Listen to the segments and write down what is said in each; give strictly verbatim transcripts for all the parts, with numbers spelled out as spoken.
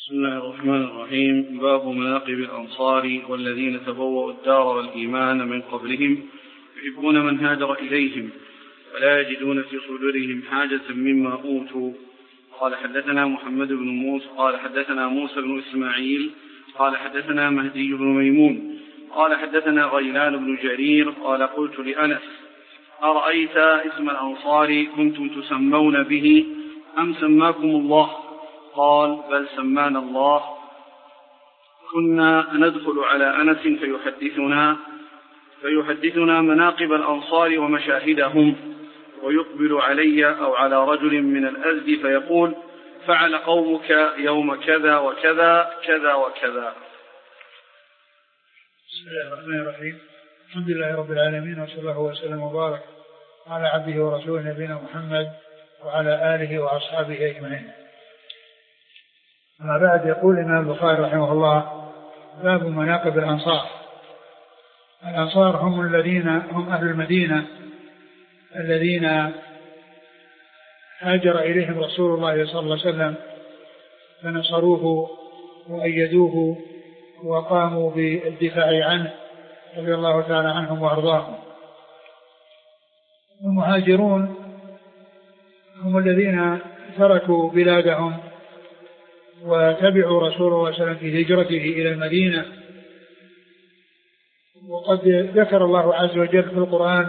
بسم الله الرحمن الرحيم. باب مناقب الأنصار والذين تبوأوا الدار والإيمان من قبلهم يحبون من هاجر إليهم ولا يجدون في صدورهم حاجة مما أوتوا. قال حدثنا محمد بن موسى قال حدثنا موسى بن إسماعيل قال حدثنا مهدي بن ميمون قال حدثنا غيلان بن جرير قال قلت لأنس أرأيت اسم الأنصار كنتم تسمون به أم سماكم الله؟ قال بل سمانا الله. كنا ندخل على أنس فيحدثنا فيحدثنا مناقب الأنصار ومشاهدهم ويقبل علي أو على رجل من الأزد فيقول فعل قومك يوم كذا وكذا كذا وكذا. بسم الله الرحمن الرحيم. الحمد لله رب العالمين وصلى الله وسلم وبارك على عبده ورسوله نبينا محمد وعلى آله وأصحابه أجمعين. أما بعد، يقول الإمام البخاري رحمه الله باب مناقب الأنصار. الأنصار هم الذين هم أهل المدينة الذين هاجر إليهم رسول الله صلى الله عليه وسلم فنصروه وأيدوه وقاموا بالدفاع عنه رضي الله تعالى عنهم وأرضاهم. المهاجرون هم الذين تركوا بلادهم وتبعوا رسول الله صلى الله عليه وسلم في هجرته إلى المدينة. وقد ذكر الله عز وجل في القرآن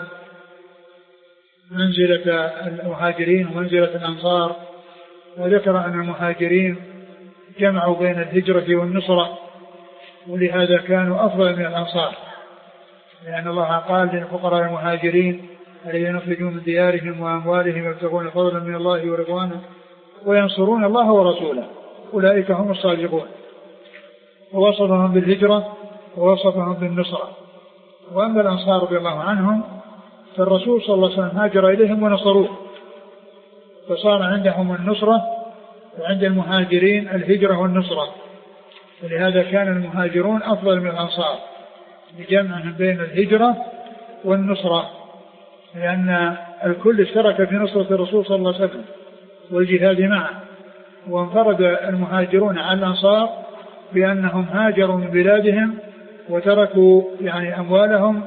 منزلة المهاجرين ومنزلة الأنصار، وذكر أن المهاجرين جمعوا بين الهجرة والنصرة، ولهذا كانوا أفضل من الأنصار، لأن الله قال للفقراء المهاجرين الذين يخرجون من ديارهم وأموالهم يبتغون فضلا من الله ورضوانه وينصرون الله ورسوله أولئك هم الصادقون. ووصفهم بالهجرة ووصفهم بالنصرة. وأما الأنصار رضي الله عنهم فالرسول صلى الله عليه وسلم هاجر إليهم ونصروه، فصار عندهم النصرة وعند المهاجرين الهجرة والنصرة، ولهذا كان المهاجرون أفضل من الأنصار بجمعهم بين الهجرة والنصرة، لأن الكل اشترك في نصرة الرسول صلى الله عليه وسلم والجهاد معه. وانفرد المهاجرون عن الأنصار بأنهم هاجروا من بلادهم وتركوا يعني أموالهم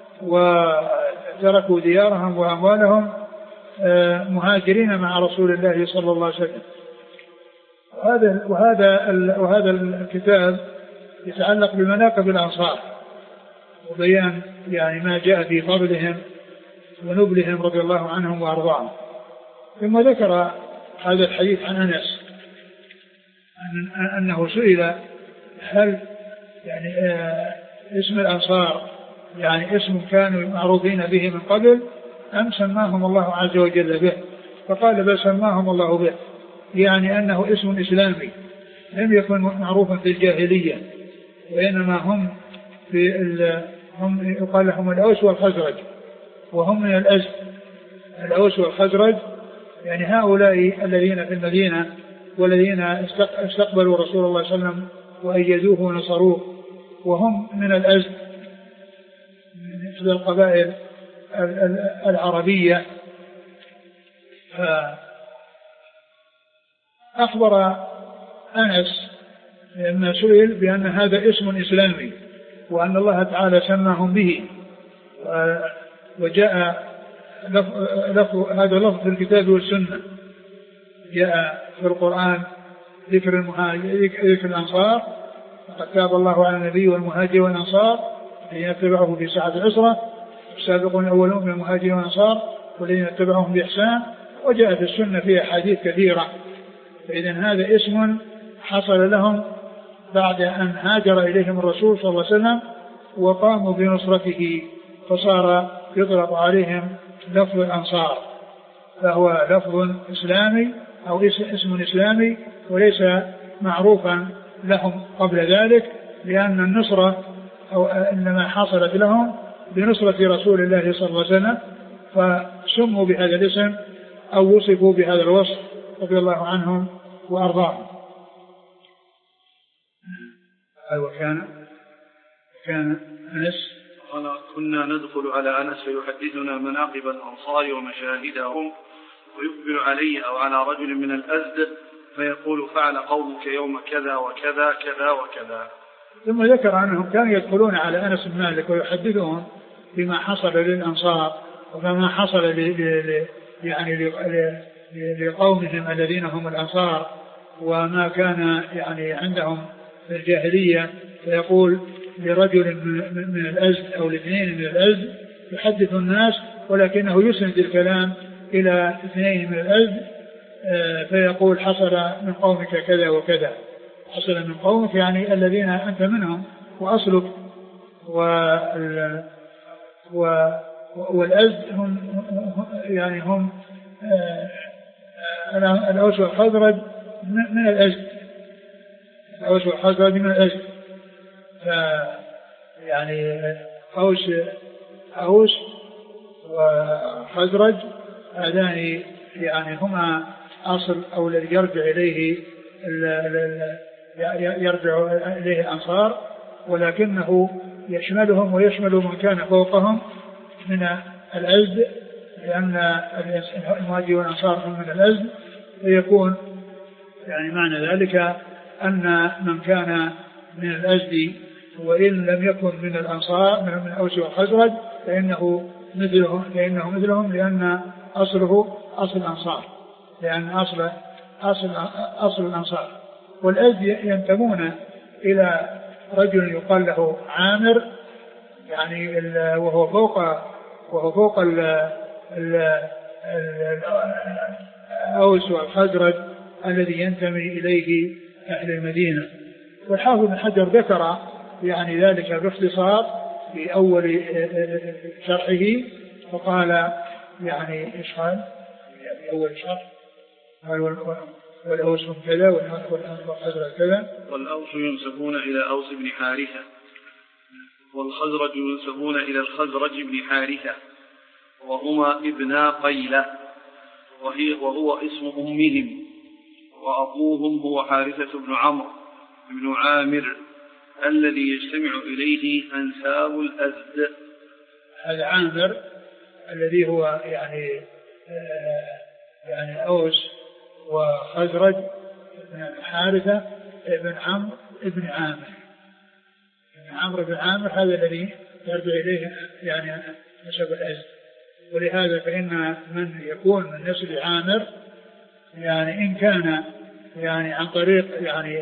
وتركوا ديارهم وأموالهم مهاجرين مع رسول الله صلى الله عليه وسلم. وهذا وهذا وهذا الكتاب يتعلق بمناقب الأنصار وبيان يعني ما جاء في فضلهم ونبلهم رضي الله عنهم وأرضاهم. ثم ذكر هذا الحديث عن أنس أنه سئل هل يعني اسم الأنصار يعني اسم كانوا معروفين به من قبل أم سماهم الله عز وجل به؟ فقال بل سماهم الله به، يعني أنه اسم إسلامي لم يكن معروفا في الجاهلية، وإنما هم في هم يقال لهم الأوس والخزرج، وهم من الأزد. الأوس والخزرج يعني هؤلاء الذين في المدينة والذين استقبلوا رسول الله صلى الله عليه وسلم وأيدوه ونصروه، وهم من الأزد من إحدى القبائل العربية. فأخبر أنس لما سئل بأن هذا اسم إسلامي وأن الله تعالى سماهم به، وجاء لفظ هذا لفظ في الكتاب والسنة، جاء في القرآن ذكر المهاجر ذكر الأنصار، فقد تاب الله على النبي والمهاجر والأنصار الذين اتبعوه في ساعة العسرة السابقون الأولون من المهاجرين والأنصار والذين اتبعوهم بإحسان. وجاء في السنة فيها حديث كثيرة. فإذن هذا اسم حصل لهم بعد أن هاجر إليهم الرسول صلى الله عليه وسلم وقاموا بنصرته، فصار يطلق عليهم لفظ الأنصار، فهو لفظ إسلامي أو اسم إسلامي وليس معروفا لهم قبل ذلك، لأن النصرة أو إنما حصلت لهم بنصرة رسول الله صلى الله عليه وسلم، فسموا بهذا الاسم أو وصفوا بهذا الوصف رضي الله عنهم وأرضاهم. وكان كان أنس قال كنا ندخل على أنس فيحدثنا مناقب الأنصار ومشاهدهم ويقبل علي أو على رجل من الأزد فيقول فعل قومك يوم كذا وكذا كذا وكذا. ثم ذكر أنهم كانوا يدخلون على أنس بن مالك ويحدثهم بما حصل للأنصار وما حصل ل ل يعني لقومهم الذين هم الأنصار وما كان يعني عندهم في الجاهلية. فيقول لرجل من الأزد أو لاثنين من الأزد يحدث الناس ولكنه يسند الكلام إلى اثنين من الأزد فيقول حصل من قومك كذا وكذا. حصل من قومك يعني الذين أنت منهم وأصلك. والأزد هم يعني هم الأوس والخزرج من الأزد. الأوس والخزرج من الأزد. يعني أوس أوس وخزرج هذان يعني هما أصل أو الذي يرجع إليه يرجع إليه الأنصار ولكنه يشملهم ويشمل من كان فوقهم من الأزد لأن المهاجرين والأنصار هم من الأزد. فيكون يعني معنى ذلك أن من كان من الأزد وإن لم يكن من الأنصار من الأوس والخزرج فإنه مثلهم فإنه مثلهم لأن أصله أصل الأنصار لأن أصل أصل أصل الأنصار. والأزد ينتمون إلى رجل يقال له عامر يعني وهو فوق وهو فوق الأوس والخزرج الذي ينتمي إليه أهل المدينة. والحافظ بن حجر ذكر يعني ذلك باختصار في أول شرحه فقال يعني إيش قال في أول شرح والأوس كذا والخزرج كذا. والأوس ينسبون إلى أوس بن حارثة والخزرج ينسبون إلى الخزرج بن حارثة وهما ابنا قيلة وهي وهو اسم أمهم وأبوهم هو حارثة بن عمرو بن عامر الذي يجتمع إليه أنساب الأزد. هذا عامر الذي هو يعني آه يعني أوس وخزرج بن حارثة بن عمرو بن عامر بن عمرو بن عامر هذا الذي يرجع إليه يعني نسب الأزد. ولهذا فإن من يكون من نسل عامر يعني إن كان يعني عن طريق يعني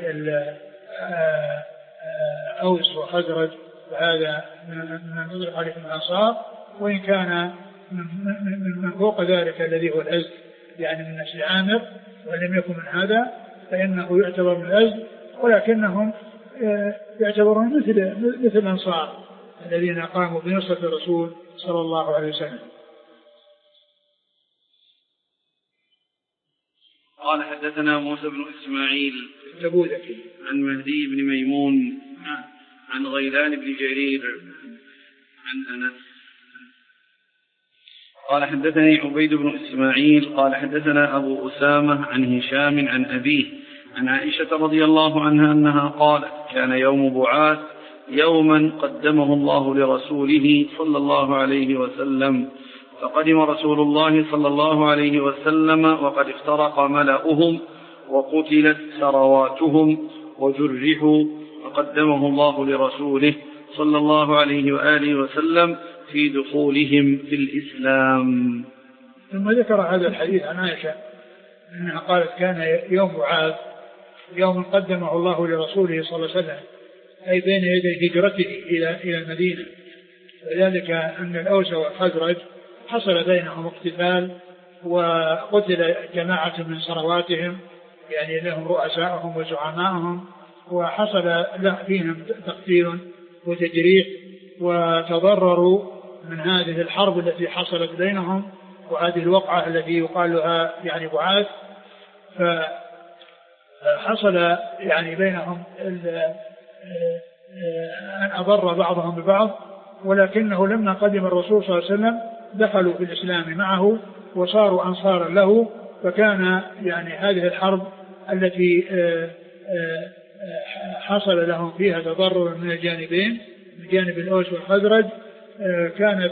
أوس وخزرج فهذا من نظر عليه الأنصار وإن كان من فوق ذلك الذي هو الأزد يعني من نسل عامر ولم يكن من هذا فإنه يعتبر من الأزد ولكنهم يعتبرون مثل مثل الأنصار الذين قاموا بنصرة الرسول صلى الله عليه وسلم. قال حدثنا موسى بن إسماعيل التبوذكي عن مهدي بن ميمون عن غيلان بن جرير عن أنس قال حدثني عبيد بن إسماعيل قال حدثنا أبو أسامة عن هشام عن أبيه عن عائشة رضي الله عنها أنها قالت كان يوم بعاث يوما قدمه الله لرسوله صلى الله عليه وسلم فقدم رسول الله صلى الله عليه وسلم وقد افترق ملأهم وقتلت ثرواتهم وجرحوا فقدمه الله لرسوله صلى الله عليه وآله وسلم في دخولهم في الإسلام. ثم ذكر هذا الحديث عن عائشة أنها قالت كان يوم بعاث يوم قدمه الله لرسوله صلى الله عليه وسلم أي بين يدي هجرته إلى إلى المدينة. وذلك أن الأوس والخزرج حصل بينهم اقتتال وقتل جماعة من ثرواتهم يعني لهم رؤساءهم وزعماءهم وحصل فيهم تقتيل وتجريح وتضرروا من هذه الحرب التي حصلت بينهم وهذه الوقعة التي يقال لها يعني بعاث. فحصل يعني بينهم أن أضر بعضهم ببعض ولكنه لما قدم الرسول صلى الله عليه وسلم دخلوا في الإسلام معه وصاروا أنصارا له. فكان يعني هذه الحرب التي حصل لهم فيها تضرر من الجانبين من جانب الأوس والخزرج كانت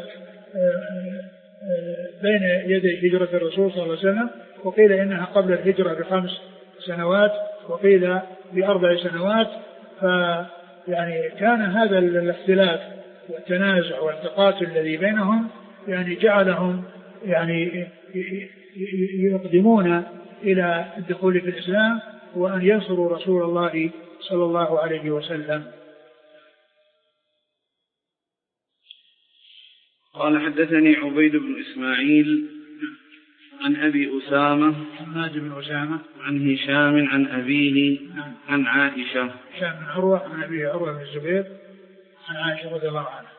بين يدي هجرة الرسول صلى الله عليه وسلم وقيل إنها قبل الهجرة بخمس سنوات وقيل بأربع سنوات. فيعني كان هذا الاختلاف والتنازع والتقاتل الذي بينهم يعني جعلهم يعني يقدمون إلى الدخول في الإسلام وأن ينصروا رسول الله صلى الله عليه وسلم. قال حدثني عبيد بن إسماعيل عن أبي أسامة حماد بن أسامة عن هشام عن أبيه عن عائشة. هشام بن عروة عن أبيه عروة بن الزبير عن عائشة رضي الله عنها.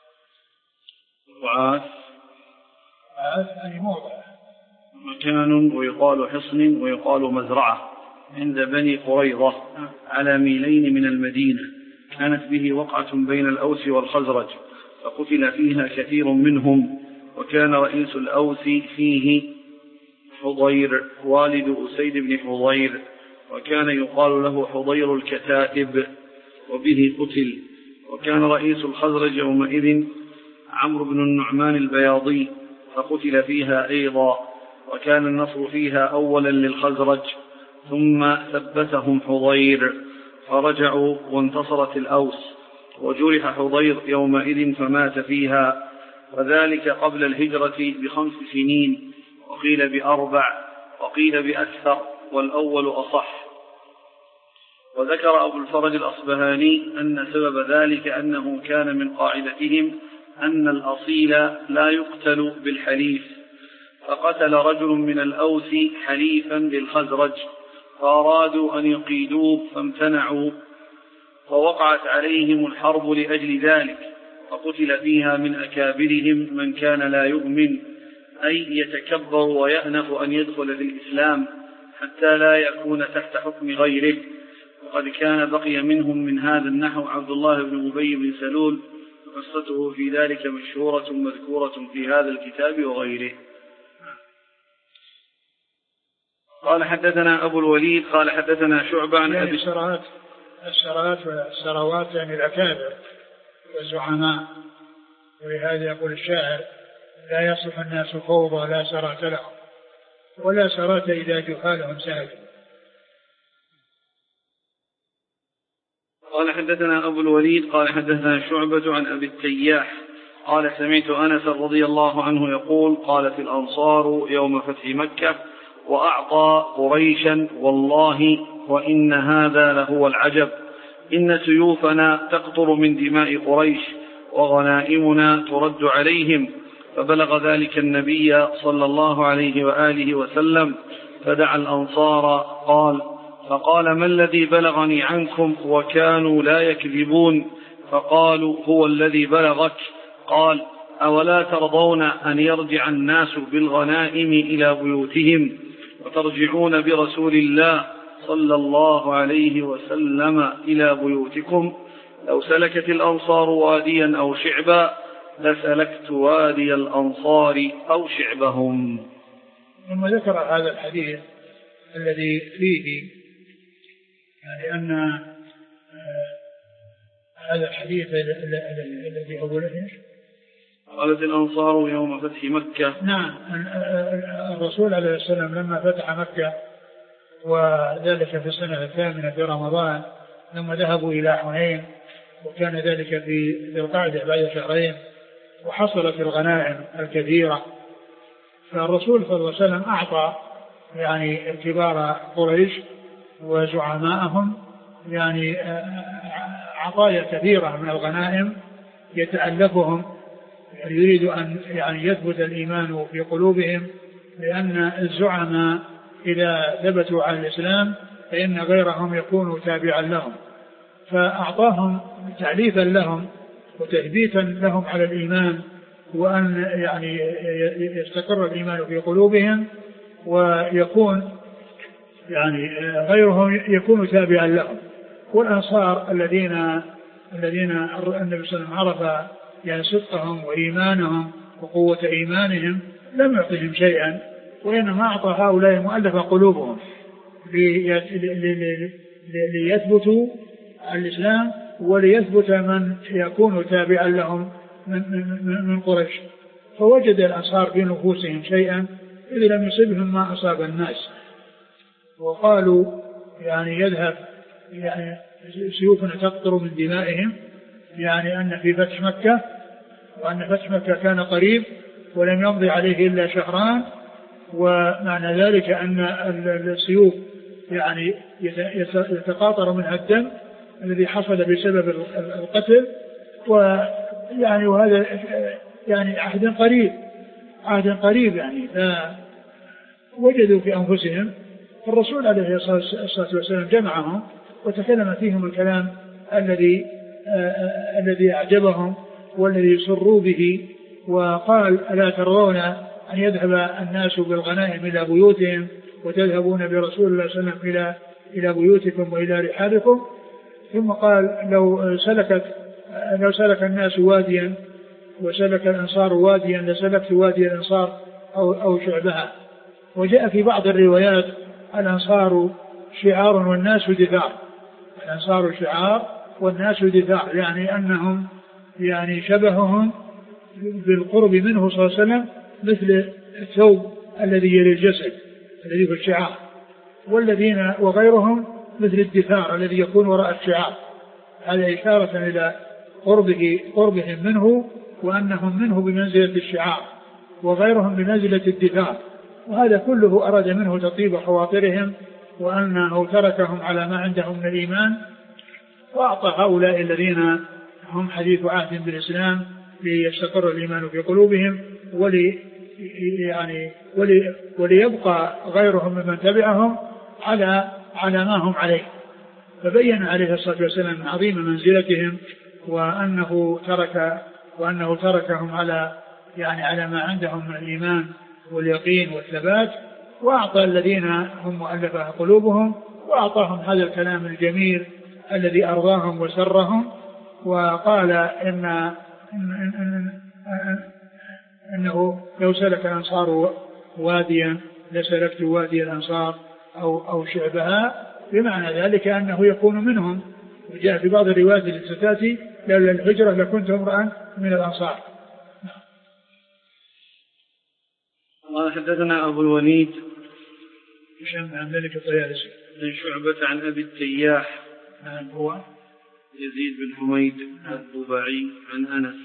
وعاث عاث يعني موضع مكان ويقال حصن ويقال مزرعة عند بني قريظة على ميلين من المدينة. كانت به وقعة بين الأوس والخزرج فقتل فيها كثير منهم، وكان رئيس الأوس فيه حضير والد أسيد بن حضير، وكان يقال له حضير الكتائب وبه قتل. وكان رئيس الخزرج يومئذ عمرو بن النعمان البياضي فقتل فيها أيضا، وكان النصر فيها أولا للخزرج ثم ثبتهم حضير فرجعوا وانتصرت الأوس، وجرح حضير يومئذ فمات فيها، وذلك قبل الهجرة بخمس سنين، وقيل بأربع وقيل بأكثر، والأول أصح. وذكر أبو الفرج الأصبهاني أن سبب ذلك أنه كان من قاعدتهم أن الأصيل لا يقتل بالحليف، فقتل رجل من الأوس حليفا للخزرج فأرادوا أن يقيدوه فامتنعوا، فوقعت عليهم الحرب لأجل ذلك، فقتل فيها من أكابرهم من كان لا يؤمن، أي يتكبر ويأنف أن يدخل في الإسلام حتى لا يكون تحت حكم غيره. وقد كان بقي منهم من هذا النحو عبد الله بن أبي بن سلول، قصته في ذلك مشهورة مذكورة في هذا الكتاب وغيره. قال حدثنا أبو الوليد قال حدثنا شعبة عن يعني أبي السراوات السراوات والسراوات يعني الأكابر والزعماء. ولهذا يقول الشاعر: لا يصلح الناس فوضى لا سرات لهم ولا سرات إذا جهالهم سادوا. قال حدثنا أبو الوليد قال حدثنا شعبة عن أبي التياح قال سمعت أنس رضي الله عنه يقول: قالت الأنصار يوم فتح مكة: وأعطى قريشا والله وإن هذا لهو العجب، إن سيوفنا تقطر من دماء قريش وغنائمنا ترد عليهم. فبلغ ذلك النبي صلى الله عليه وآله وسلم فدعا الأنصار قال فقال: ما الذي بلغني عنكم وكانوا لا يكذبون؟ فقالوا: هو الذي بلغك. قال: أولا ترضون أن يرجع الناس بالغنائم إلى بيوتهم وترجعون برسول الله صلى الله عليه وسلم إلى بيوتكم؟ لو سلكت الأنصار واديا أو شعبا لسلكت وادي الأنصار أو شعبهم. ثم ذكر هذا الحديث الذي فيه يعني أن هذا الحديث الذي أقوله قالت الأنصار يوم فتح مكة. نعم، الرسول عليه السلام لما فتح مكة وذلك في السنة الثامنة في رمضان، ثم ذهبوا إلى حنين، وكان ذلك في ذي القعدة بعد شهرين، وحصلت الغنائم الكثيرة. فالرسول صلى الله عليه وسلم أعطى يعني كبار قريش وزعماءهم يعني عطايا كثيرة من الغنائم يتألفهم، يريد أن يعني يثبت الإيمان في قلوبهم، لأن الزعماء إذا ثبتوا على الإسلام فإن غيرهم يكون تابعا لهم، فأعطاهم تعليفا لهم وتثبيتا لهم على الإيمان، وأن يعني يستقر الإيمان في قلوبهم ويكون يعني غيرهم يكون تابعا لهم. والأنصار الذين الذين النبي صلى الله عليه وسلم عرف يعني صدقهم وإيمانهم وقوة إيمانهم لم يعطهم شيئا، وإنما أعطى هؤلاء مؤلف قلوبهم ليثبتوا الإسلام وليثبت من يكون تابعا لهم من قريش. فوجد الأنصار في نفوسهم شيئا إذ لم يصبهم ما أصاب الناس. وقالوا يعني يذهب يعني سيوفنا تقطر من دمائهم، يعني أن في فتح مكة، وأن فتح مكة كان قريب ولم يمضي عليه إلا شهران، ومعنى ذلك أن السيوف يعني يتقاطر منها الدم الذي حصل بسبب القتل، ويعني وهذا يعني عهد قريب عهد قريب يعني وجدوا في أنفسهم. الرسول عليه الصلاة والسلام جمعهم وتكلم فيهم الكلام الذي الذي أعجبهم والذي سروا به، وقال: ألا ترون أن يذهب الناس بالغنائم إلى بيوتهم وتذهبون برسول الله صلى الله عليه وسلم إلى إلى بيوتكم وإلى رحالكم؟ ثم قال: لو سلكت لو سلك الناس واديا وسلك الأنصار واديا لسلكت وادي الأنصار أو أو شعبها. وجاء في بعض الروايات: الأنصار شعار والناس دثار. الأنصار شعار والناس دثار، يعني أنهم يعني شبههم بالقرب منه صلى الله عليه وسلم مثل الثوب الذي يلي الجسد الذي في الشعار، والذين وغيرهم مثل الدثار الذي يكون وراء الشعار. هذا إشارة إلى قربه قربهم منه، وأنهم منه بمنزلة الشعار وغيرهم بمنزلة الدثار. وهذا كله أراد منه تطيب خواطرهم، وأنه تركهم على ما عندهم من الإيمان، وأعطى هؤلاء الذين هم حديث عهد بالإسلام ليستقر الإيمان في قلوبهم، ولي يعني ولي وليبقى غيرهم ممن تبعهم على على ما هم عليه. فبين عليه الصلاة والسلام عظيم منزلتهم، وأنه ترك وأنه تركهم على يعني على ما عندهم من الإيمان واليقين والثبات، وأعطى الذين هم مؤلفة قلوبهم وأعطاهم هذا الكلام الجميل الذي أرضاهم وسرهم. وقال إن, إن, إن, إن إنه لو سلك الأنصار واديا لسلكت وادي الأنصار أو, أو شعبها، بمعنى ذلك أنه يكون منهم. وجاء في بعض الروايات التي ستأتي: لولا الهجرة لكنت امرأ من الأنصار. قال: حدثنا أبو الوليد هشام عن ذلك الطيالسي عن شعبة عن أبي التياح هو يزيد بن حميد الضبعي عن أنس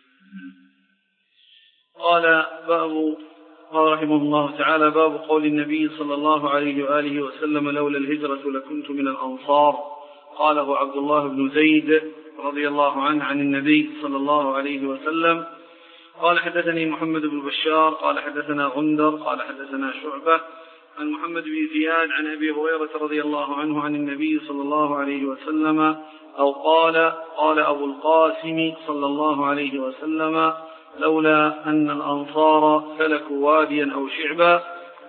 قال: باب قال رحمه الله تعالى: باب قول النبي صلى الله عليه وآله وسلم: لولا الهجرة لكنت من الأنصار. قاله عبد الله بن زيد رضي الله عنه عن النبي صلى الله عليه وسلم. قال: حدثني محمد بن بشار قال حدثنا غندر قال حدثنا شعبة عن محمد بن زياد عن أبي هريرة رضي الله عنه عن النبي صلى الله عليه وسلم، أو قال: قال أبو القاسم صلى الله عليه وسلم: لولا أن الأنصار سلكوا واديا أو شعبا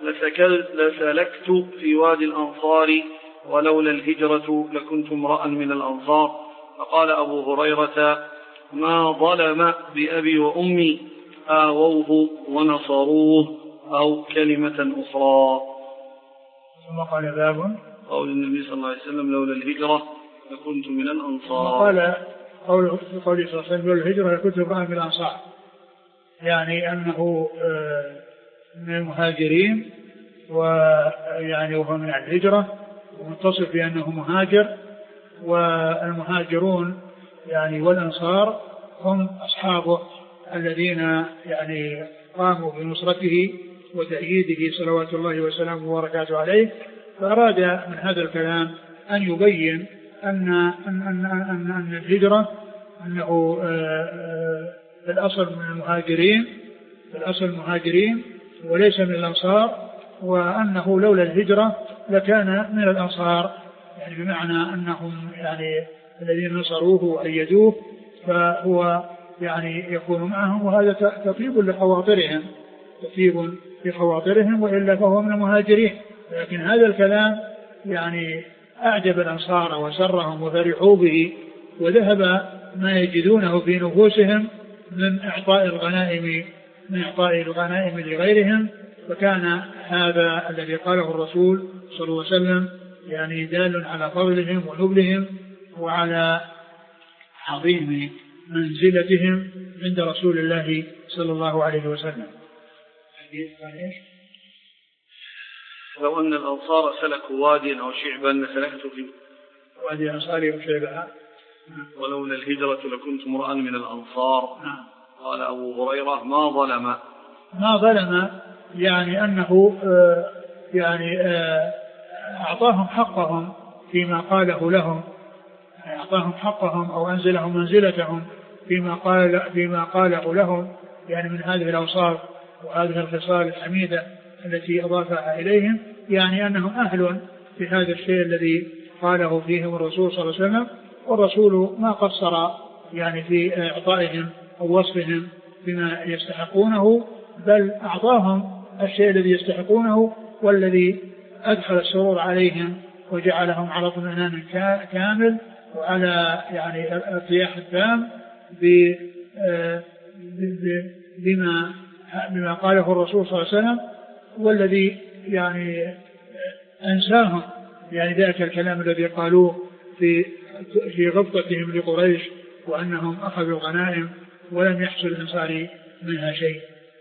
لسلكت في وادي الأنصار، ولولا الهجرة لكنت امرأ من الأنصار. فقال أبو هريرة: ما ظلم بأبي وأمي، آووه ونصروه، أو كلمة أخرى. ثم قال: باب قول النبي صلى الله عليه وسلم: لولا الهجرة لكنت من الأنصار. قال قوله في قوله صلى الله عليه وسلم: لولا الهجرة لكنت امرأ من الأنصار، يعني أنه من المهاجرين، ويعني وهو من الهجرة ومتصف بأنه مهاجر. والمهاجرون يعني والأنصار هم أصحابه الذين يعني قاموا بنصرته وتأييده صلوات الله وسلامه وبركاته عليه. فأراد من هذا الكلام أن يبين أن, أن, أن, أن, أن الهجرة أنه في الأصل من المهاجرين في الأصل المهاجرين وليس من الأنصار، وأنه لولا الهجرة لكان من الأنصار، يعني بمعنى أنهم يعني الذين نصروه وأيدوه فهو يعني يكون معهم، وهذا تطيب لخواطرهم تطيب لخواطرهم وإلا فهو من المهاجرين. لكن هذا الكلام يعني أعجب الأنصار وسرهم وفرحوا به، وذهب ما يجدونه في نفوسهم من إعطاء الغنائم من إعطاء الغنائم لغيرهم. فكان هذا الذي قاله الرسول صلى الله عليه وسلم يعني دال على فضلهم ونبلهم وعلى عظيم منزلتهم عند رسول الله صلى الله عليه وسلم. لو أن الأنصار سلكوا واديا أو شعبا لسلكت فيه. وادي أنصاري وشعبها. ولولا الهجرة لكنت امرأ من الأنصار. نعم. قال أبو هريرة ما ظلم. ما ظلم يعني أنه آه يعني آه أعطاهم حقهم فيما قاله لهم، أعطاهم حقهم أو أنزلهم منزلتهم فيما قال فيما قاله لهم، يعني من هذه الأوصاف وهذه الخصال الحميدة التي أضافها إليهم، يعني أنهم أهل في هذا الشيء الذي قاله فيهم الرسول صلى الله عليه وسلم. والرسول ما قصر يعني في إعطائهم أو وصفهم بما يستحقونه، بل أعطاهم الشيء الذي يستحقونه والذي أدخل السرور عليهم وجعلهم على اطمئنان كامل وعلى يعني ارتياح التام بما بما قاله الرسول صلى الله عليه وسلم، والذي يعني أنساهم يعني ذاك الكلام الذي قالوه في في غبطتهم لقريش وأنهم أخذوا الغنائم ولم يحصل الأنصار منها شيء.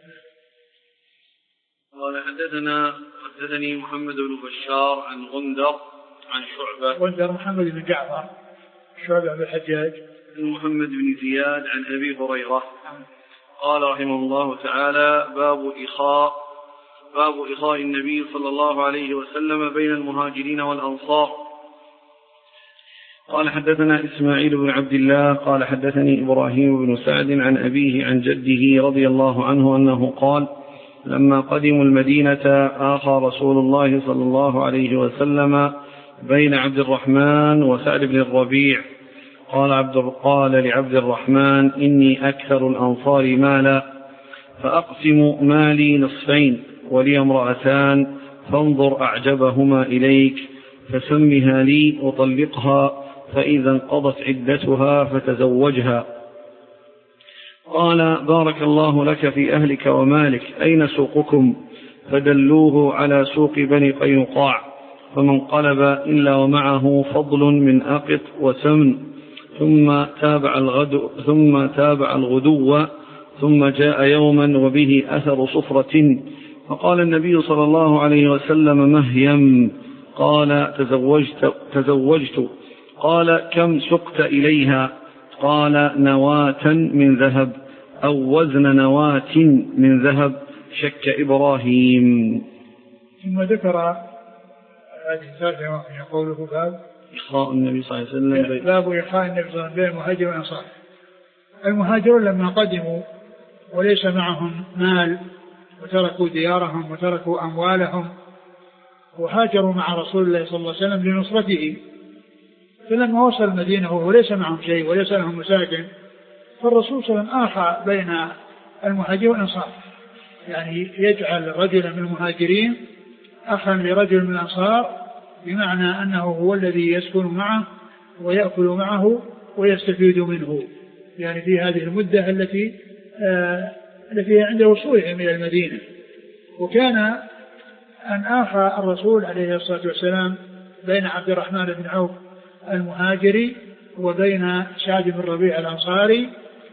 قال حدثنا حدثني محمد بن بشار عن غندر عن شعبة. غندر محمد بن جعفر، شعبة بن الحجاج. محمد بن زياد عن أبي هريرة قال رحمه الله تعالى: باب إخاء باب إخاء النبي صلى الله عليه وسلم بين المهاجرين والأنصار. قال حدثنا إسماعيل بن عبد الله قال حدثني إبراهيم بن سعد عن أبيه عن جده رضي الله عنه أنه قال: لما قدموا المدينة آخى رسول الله صلى الله عليه وسلم بين عبد الرحمن وسعد بن الربيع. قال عبد قال لعبد الرحمن: إني أكثر الأنصار مالا، فأقسم مالي نصفين، ولي امرأتان، فانظر أعجبهما إليك فسمها لي وطلقها، فإذا انقضت عدتها فتزوجها. قال: بارك الله لك في أهلك ومالك، أين سوقكم؟ فدلوه على سوق بني قينقاع، فما انقلب إلا ومعه فضل من أقط وسمن، ثم تابع الغدو ثم تابع الغدو ثم جاء يوما وبه أثر صفرة، فقال النبي صلى الله عليه وسلم: مهيم. قال: تزوجت, تزوجت. قال: كم سقت إليها؟ قال: نواة من ذهب أو وزن نواة من ذهب. شك إبراهيم. ثم ذكر هذه الثالثة يقوله باب إخاء النبي صلى الله عليه وسلم باب إخاء النبي صلى الله عليه وسلم بين المهاجر والأنصار. المهاجرون لما قدموا وليس معهم مال وتركوا ديارهم وتركوا أموالهم وهاجروا مع رسول الله صلى الله عليه وسلم لنصرته، فلما وصل المدينة وهو ليس معهم شيء وليس لهم مساكن، فالرسول صلى الله عليه وسلم آخى بين المهاجرين والأنصار، يعني يجعل رجلا من المهاجرين أخا لرجل من الأنصار، بمعنى أنه هو الذي يسكن معه ويأكل معه ويستفيد منه، يعني في هذه المدة التي آه التي عند وصولهم إلى المدينة. وكان أن آخى الرسول عليه الصلاة والسلام بين عبد الرحمن بن عوف المهاجري وبين سعد بن ربيع الأنصاري،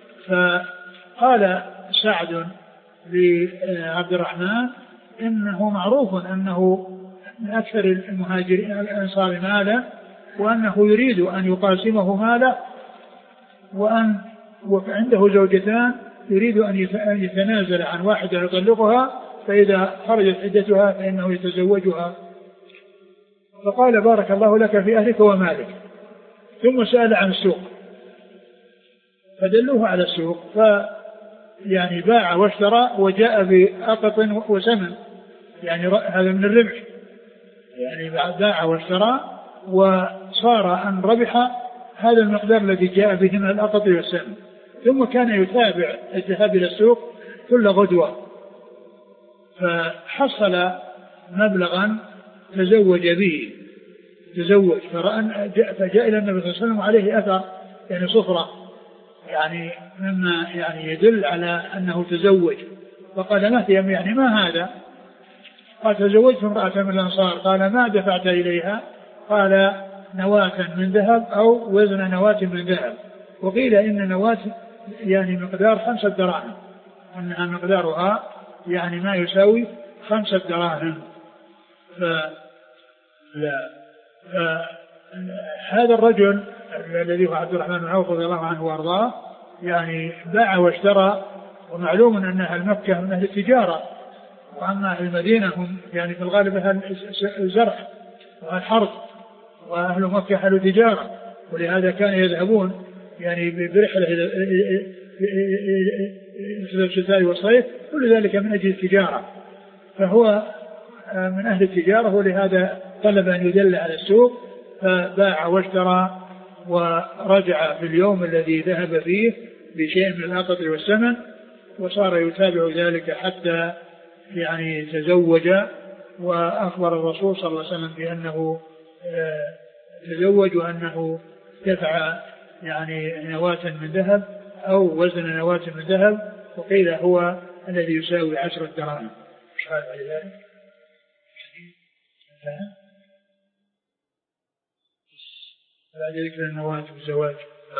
فقال سعد لعبد الرحمن: إنه معروف أنه من أكثر المهاجرين الأنصار مالا، وأنه يريد أن يقاسمه ماله، وأن وعنده زوجتان يريد أن يتنازل عن واحدة يطلقها، فإذا خرجت عدتها فإنه يتزوجها. فقال: بارك الله لك في أهلك ومالك. ثم سأل عن السوق فدلوه على السوق، فيعني باع واشترى وجاء بأقط وسمن، يعني هذا من الربح، يعني باع واشترى وصار أن ربح هذا المقدار الذي جاء به من الأقط والسمن. ثم كان يتابع الذهاب إلى السوق كل غدوة، فحصل مبلغا تزوج به تزوج فجاء إلى النبي صلى الله عليه وسلم عليه أثر يعني صفرة، يعني مما يعني يدل على أنه تزوج. فقال: مهيم، يعني ما هذا؟ قال: تزوجت امرأة من الأنصار. قال: ما دفعت إليها؟ قال: نواة من ذهب أو وزن نواة من ذهب. وقيل إن نواة يعني مقدار خمسة دراهم، أنها مقدارها يعني ما يساوي خمسة دراهم. ف هذا الرجل الذي هو عبد الرحمن بن عوف رضي الله عنه وارضاه يعني باع واشترى، ومعلوم ان اهل مكه من اهل التجاره، واما اهل المدينه هم يعني في الغالب اهل الزرع واهل حرث، واهل مكه اهل تجاره، ولهذا كانوا يذهبون يعني برحله الى الشتاء والصيف، كل ذلك من اجل التجاره، فهو من اهل التجاره، ولهذا طلب ان يدل على السوق، فباع واشترى ورجع في اليوم الذي ذهب فيه بشيء من الأقط والثمن، وصار يتابع ذلك حتى يعني تزوج، وأخبر الرسول صلى الله عليه وسلم بأنه تزوج وأنه دفع يعني نواة من ذهب أو وزن نواة من ذهب، وقيل هو الذي يساوي عشرة دراهم. مش هذا ذلك بعد ذكر النواة والزواج.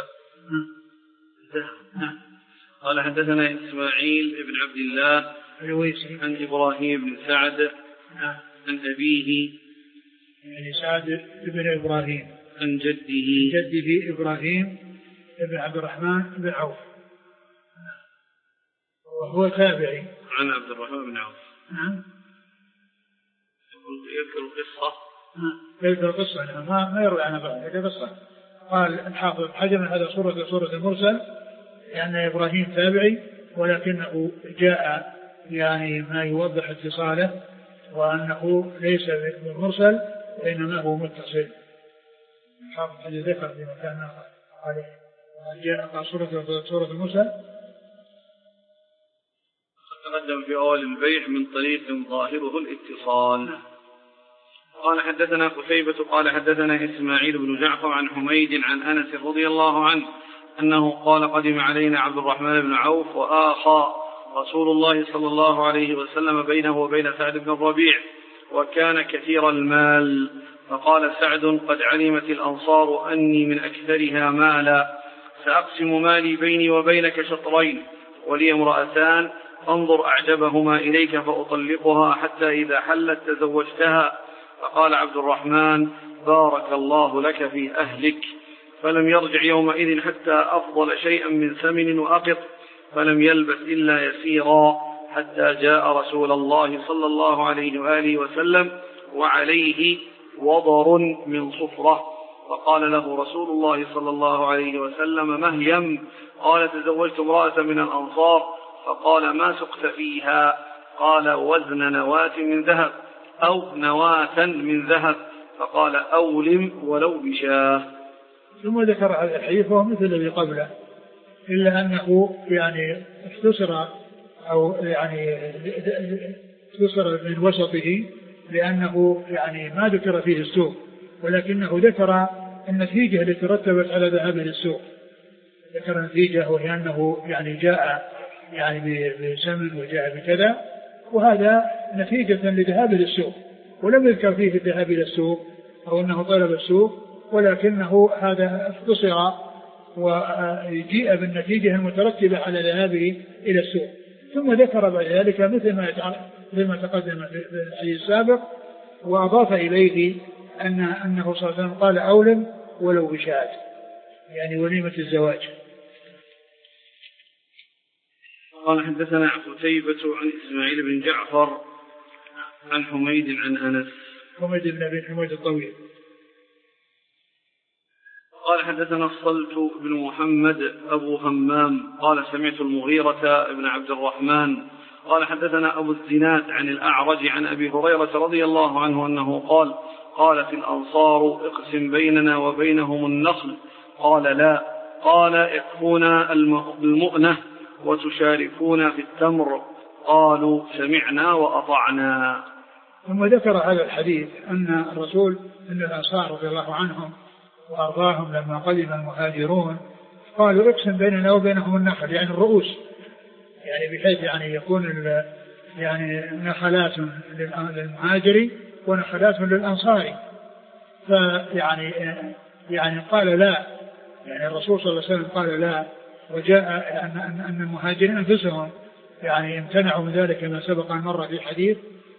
قال حدثنا إسماعيل بن عبد الله الويسي عن إبراهيم بن سعد عن أبيه يعني سعد بن إبراهيم عن جده جده إبراهيم بن عبد الرحمن بن عوف، وهو تابعي عن عبد الرحمن بن عوف. نعم. يذكر القصة يذكر القصة ما ما يروي عنها بعد هذه قصة. قال الحافظ ابن حجر هذا صورة صورة المرسل، لأن إبراهيم تابعي ولكنه جاء يعني ما يوضح اتصاله، وأنه ليس بالمرسل وإنما هو متصل. الحافظ ابن حجر ذكر في مكان آخر عليه جاء قال صورة صورة المرسل تقدم في أول البيع من طريق ظاهره الاتصال. قال حدثنا قتيبة قال حدثنا إسماعيل بن جعفر عن حميد عن أنس رضي الله عنه أنه قال قدم علينا عبد الرحمن بن عوف وآخى رسول الله صلى الله عليه وسلم بينه وبين سعد بن الربيع، وكان كثير المال، فقال سعد قد علمت الأنصار أني من أكثرها مالا، سأقسم مالي بيني وبينك شطرين، ولي امرأتان انظر أعجبهما إليك فأطلقها حتى إذا حلت تزوجتها. فقال عبد الرحمن بارك الله لك في أهلك، فلم يرجع يومئذ حتى أفضل شيئا من ثمن وأقط، فلم يلبث إلا يسيرا حتى جاء رسول الله صلى الله عليه وآله وسلم وعليه وضر من صفرة، فقال له رسول الله صلى الله عليه وسلم مهيم؟ قال تزوجت امرأة من الأنصار، فقال ما سقت فيها؟ قال وزن نواة من ذهب أو نواة من ذهب، فقال أولم ولو بشاه. ثم ذكر هذا الحديث وهو مثل الذي قبله، إلا أنه يعني اختصر أو يعني اختصر من وسطه، لأنه يعني ما ذكر فيه السوق، ولكنه ذكر النتيجة التي ترتبت على ذهابه للسوق. ذكر النتيجة وهي أنه يعني جاء يعني بسمن وجاء بكذا، وهذا نتيجة لذهابه للسوق، ولم يذكر فيه الذهاب إلى السوق أو أنه طلب السوق، ولكنه هذا اختصر وجيء بالنتيجة المترتبة على ذهابه إلى السوق. ثم ذكر بعد ذلك مثل ما تقدم في الحديث السابق، وأضاف إليه أن أنه صلى الله عليه وسلم قال أولم ولو بشاة، يعني وليمة الزواج. قال حدثنا قتيبة عن إسماعيل بن جعفر عن حميد عن أنس حميد بن أبي حميد الطويل. قال حدثنا الصلت بن محمد أبو همام قال سمعت المغيرة بن عبد الرحمن قال حدثنا أبو الزناد عن الأعرج عن أبي هريرة رضي الله عنه أنه قال قالت الأنصار اقسم بيننا وبينهم النخل، قال لا، قال اكفونا المؤنة وتشاركون في التمر، قالوا سمعنا وأطعنا. ثم ذكر هذا الحديث أن الرسول أن الأنصار رضي الله عنهم وأرضاهم لما قدم المهاجرون قالوا اقسم بيننا وبينهم النخل، يعني الرؤوس، يعني بحيث يعني يكون يعني نخلات للمهاجر ونخلات للأنصار، فيعني يعني قال لا، يعني الرسول صلى الله عليه وسلم قال لا، وجاء أن أن المهاجرين أنفسهم يعني امتنعوا من ذلك كما سبق أن مر في الحديث،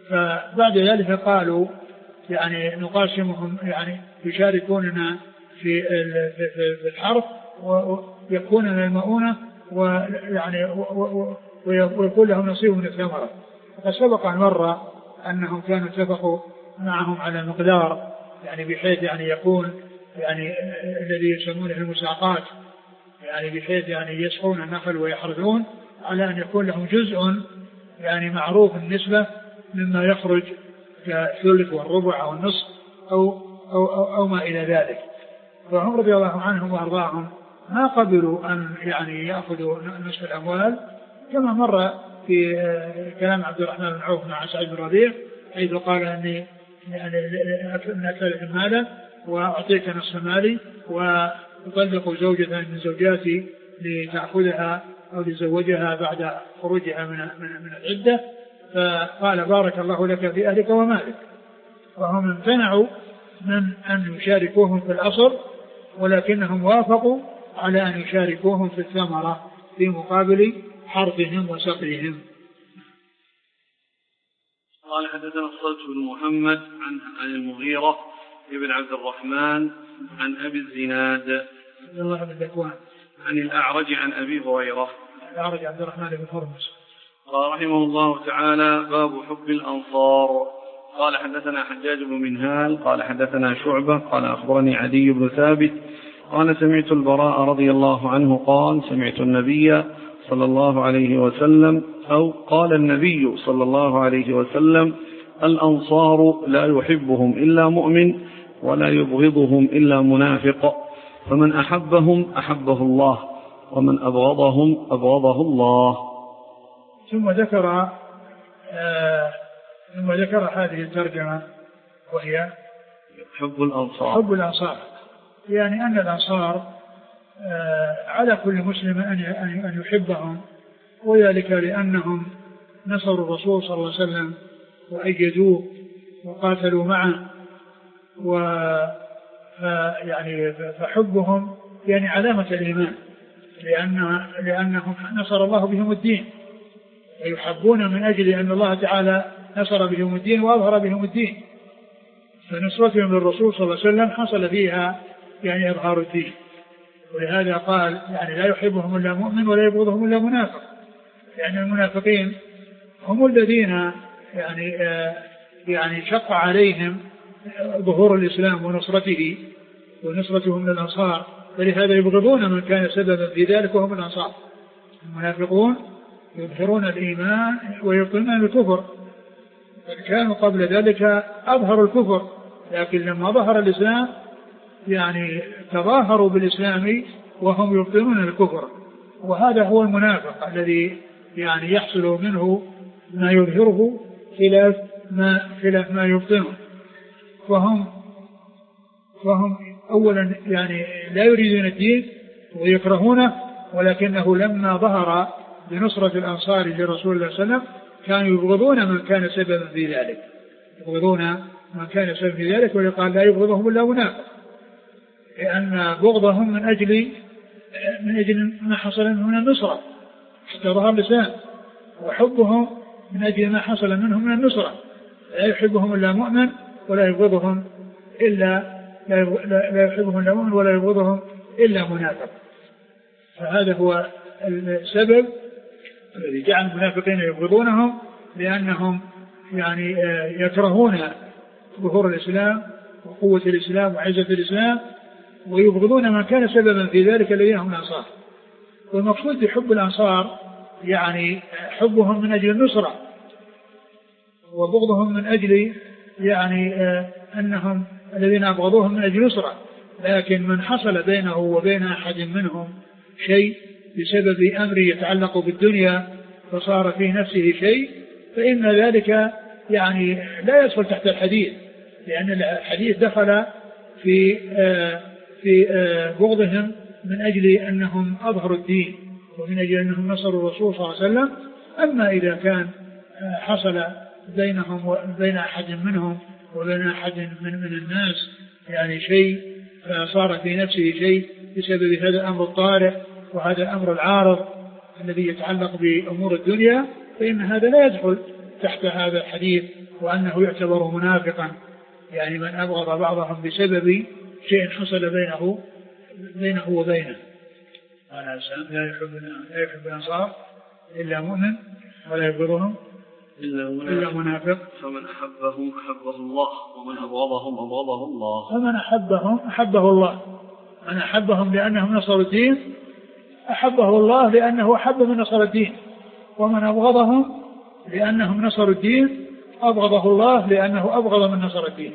فبعد ذلك قالوا يعني نقاسمهم، يعني يشاركوننا في في الحرث ويكوننا المؤونة ويعني ويكون لهم نصيب من الثمرة. فسبق أن مر أنهم كانوا اتفقوا معهم على مقدار، يعني بحيث يعني يكون يعني الذي يسمونه المساقات، يعني بحيث يعني يسقون النخل ويحرثون، على أن يكون لهم جزء يعني معروف النسبة مما يخرج كالثلث والربع أو النصف أو, أو, أو, أو ما إلى ذلك. فهم رضي الله عنهم وأرضاهم ما قبلوا أن يعني يأخذوا نصف الأموال، كما مر في كلام عبد الرحمن بن عوف مع سعيد بن ربيع حيث قال أني يعني أكلت مالا وأعطيك نصف مالي وأطلق زوجة من زوجاتي لتأخذها أو لزوجها بعد خروجها من من العدة. فقال بارك الله لك في أهلك ومالك. وهم امتنعوا من أن يشاركوهم في الأصل، ولكنهم وافقوا على أن يشاركوهم في الثمرة في مقابل حرثهم وسقيهم. قال حدثنا الصلت بن محمد عن المغيرة ابن عبد الرحمن عن أبي الزناد الله بن ذكوان عن الأعرج عن أبي هريرة الأعرج عبد الرحمن بن هرمز قال رحمه الله تعالى باب حب الأنصار. قال حدثنا حجاج بن منهال قال حدثنا شعبة قال أخبرني عدي بن ثابت قال سمعت البراء رضي الله عنه قال سمعت النبي صلى الله عليه وسلم أو قال النبي صلى الله عليه وسلم الأنصار لا يحبهم إلا مؤمن ولا يبغضهم إلا منافق، فمن أحبهم أحبه الله ومن أبغضهم أبغضه الله. ثم ذكر آه ثم ذكر هذه الترجمة وهي حب الأنصار. حب الأنصار يعني أن الأنصار آه على كل مسلم أن أن يحبهم، وذلك لأنهم نصروا الرسول صلى الله عليه وسلم وأيدوه وقاتلوا معه، و يعني فحبهم يعني علامة الإيمان، لأن لأنهم نصر الله بهم الدين، ويحبون من أجل أن الله تعالى نصر بهم الدين وأظهر بهم الدين، فنصرتهم للرسول صلى الله عليه وسلم حصل فيها يعني إظهار الدين. ولهذا قال يعني لا يحبهم إلا مؤمن ولا يبغضهم إلا منافق، لأن يعني المنافقين هم الذين يعني آه يعني شق عليهم ظهور الإسلام ونصرته ونصرتهم للأنصار، فلهذا يبغضون من كان سببا في ذلك وهم الأنصار. المنافقون يظهرون الإيمان ويبطنون الكفر، كانوا قبل ذلك أظهروا الكفر، لكن لما ظهر الإسلام يعني تظاهروا بالإسلام وهم يبطنون الكفر. وهذا هو المنافق الذي يعني يحصل منه ما يظهره خلاف ما خلاف ما يبطنه. وهم وهم أولا يعني لا يريدون الدين ويكرهونه، ولكنه لما ظهر بنصرة الأنصار لرسول الله صلى الله عليه وسلم كانوا يبغضون من كان سببا في ذلك، يبغضون من كان سببا في ذلك، ويقال لا يبغضهم إلا منافق، لأن بغضهم من أجل من أجل ما حصل منهم من النصرة حتى ظهر الإسلام، وحبهم من أجل ما حصل منهم من النصرة. لا يحبهم إلا مؤمن ولا يبغضهم إلا لا يحبهم إلا مؤمن ولا يبغضهم إلا منافق. فهذا هو السبب الذي جعل المنافقين يبغضونهم، لأنهم يعني يكرهون ظهور الإسلام وقوة الإسلام وعزة الإسلام، ويبغضون من كان سببا في ذلك الذين هم الأنصار. والمقصود بحب الأنصار يعني حبهم من أجل النصرة، وبغضهم من أجل يعني أنهم الذين أبغضوهم من أجل نصرة. لكن من حصل بينه وبين أحد منهم شيء بسبب أمر يتعلق بالدنيا فصار في نفسه شيء، فإن ذلك يعني لا يدخل تحت الحديث، لأن الحديث دخل في في بغضهم من أجل أنهم أظهروا الدين ومن أجل أنهم نصروا الرسول صلى الله عليه وسلم. أما إذا كان حصل بينهم وبين أحد منهم وبين أحد من, من الناس يعني شيء فصار في نفسه شيء بسبب هذا الأمر الطارئ وهذا الأمر العارض الذي يتعلق بأمور الدنيا، فإن هذا لا يدخل تحت هذا الحديث وأنه يعتبر منافقا، يعني من أبغض بعضهم بسبب شيء حصل بينه بينه وبينه. قال لا يحب لا يحب الأنصار إلا مؤمن ولا يبغضهم إلا منافق. فمن أحبهم أحبه الله ومن أبغضهم أبغضه الله. فمن أحبهم أحبه الله، من أحبهم لأنهم نصروا الدين أحبه الله لأنه أحب من نصر الدين، ومن أبغضهم لأنهم نصروا الدين أبغضه الله لأنه أبغض من نصر الدين.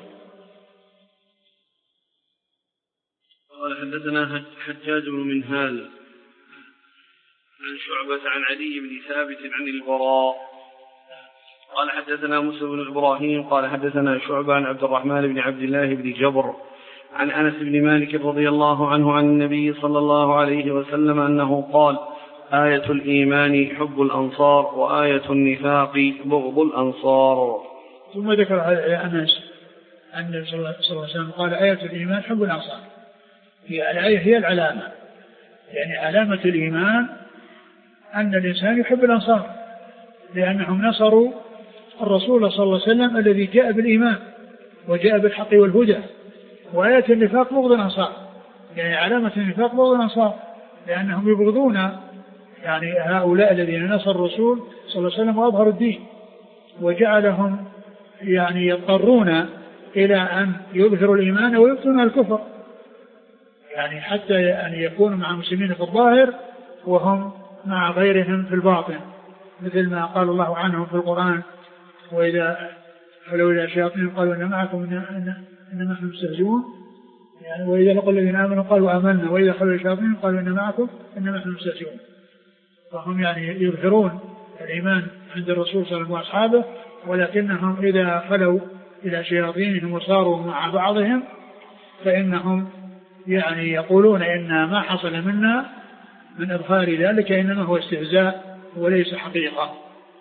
قال حدثنا حجاج بن منهال عن شعبة عن علي بن ثابت عن البراء قال حدثنا موسى بن إبراهيم قال حدثنا شعبة عن عبد الرحمن بن عبد الله بن جبر عن أنس بن مالك رضي الله عنه عن النبي صلى الله عليه وسلم أنه قال: آية الإيمان حب الأنصار وآية النفاق بغض الأنصار. ثم ذكر على أنس أن النبي صلى الله عليه وسلم قال: آية الإيمان حب الأنصار. هي الآية هي العلامة، يعني علامة الإيمان أن الإنسان يحب الأنصار لأنهم نصروا الرسول صلى الله عليه وسلم الذي جاء بالإيمان وجاء بالحق والهدى. وآية النفاق بغض الأنصار، يعني علامة النفاق بغض الأنصار لأنهم يبغضون يعني هؤلاء الذين نصر الرسول صلى الله عليه وسلم وأظهروا الدين، وجعلهم يعني يضطرون إلى أن يظهروا الإيمان ويبطنوا الكفر، يعني حتى أن يكونوا مع المسلمين في الظاهر وهم مع غيرهم في الباطن، مثل ما قال الله عنهم في القرآن: وإذا خلوا إلى الشياطين قالوا إن معكم إنما نحن مستهزئون، يعني وإذا لقوا الذين آمنوا قالوا آمنا وإذا خلوا إلى الشياطين قالوا إن معكم إنما نحن مستهزئون. فهم يعني يظهرون الإيمان عند الرسول صلى الله عليه وسلم وأصحابه، ولكنهم إذا خلوا إلى شياطينهم وصاروا مع بعضهم فإنهم يعني يقولون إن ما حصل منا من إظهار ذلك إنما هو استهزاء وليس حقيقة.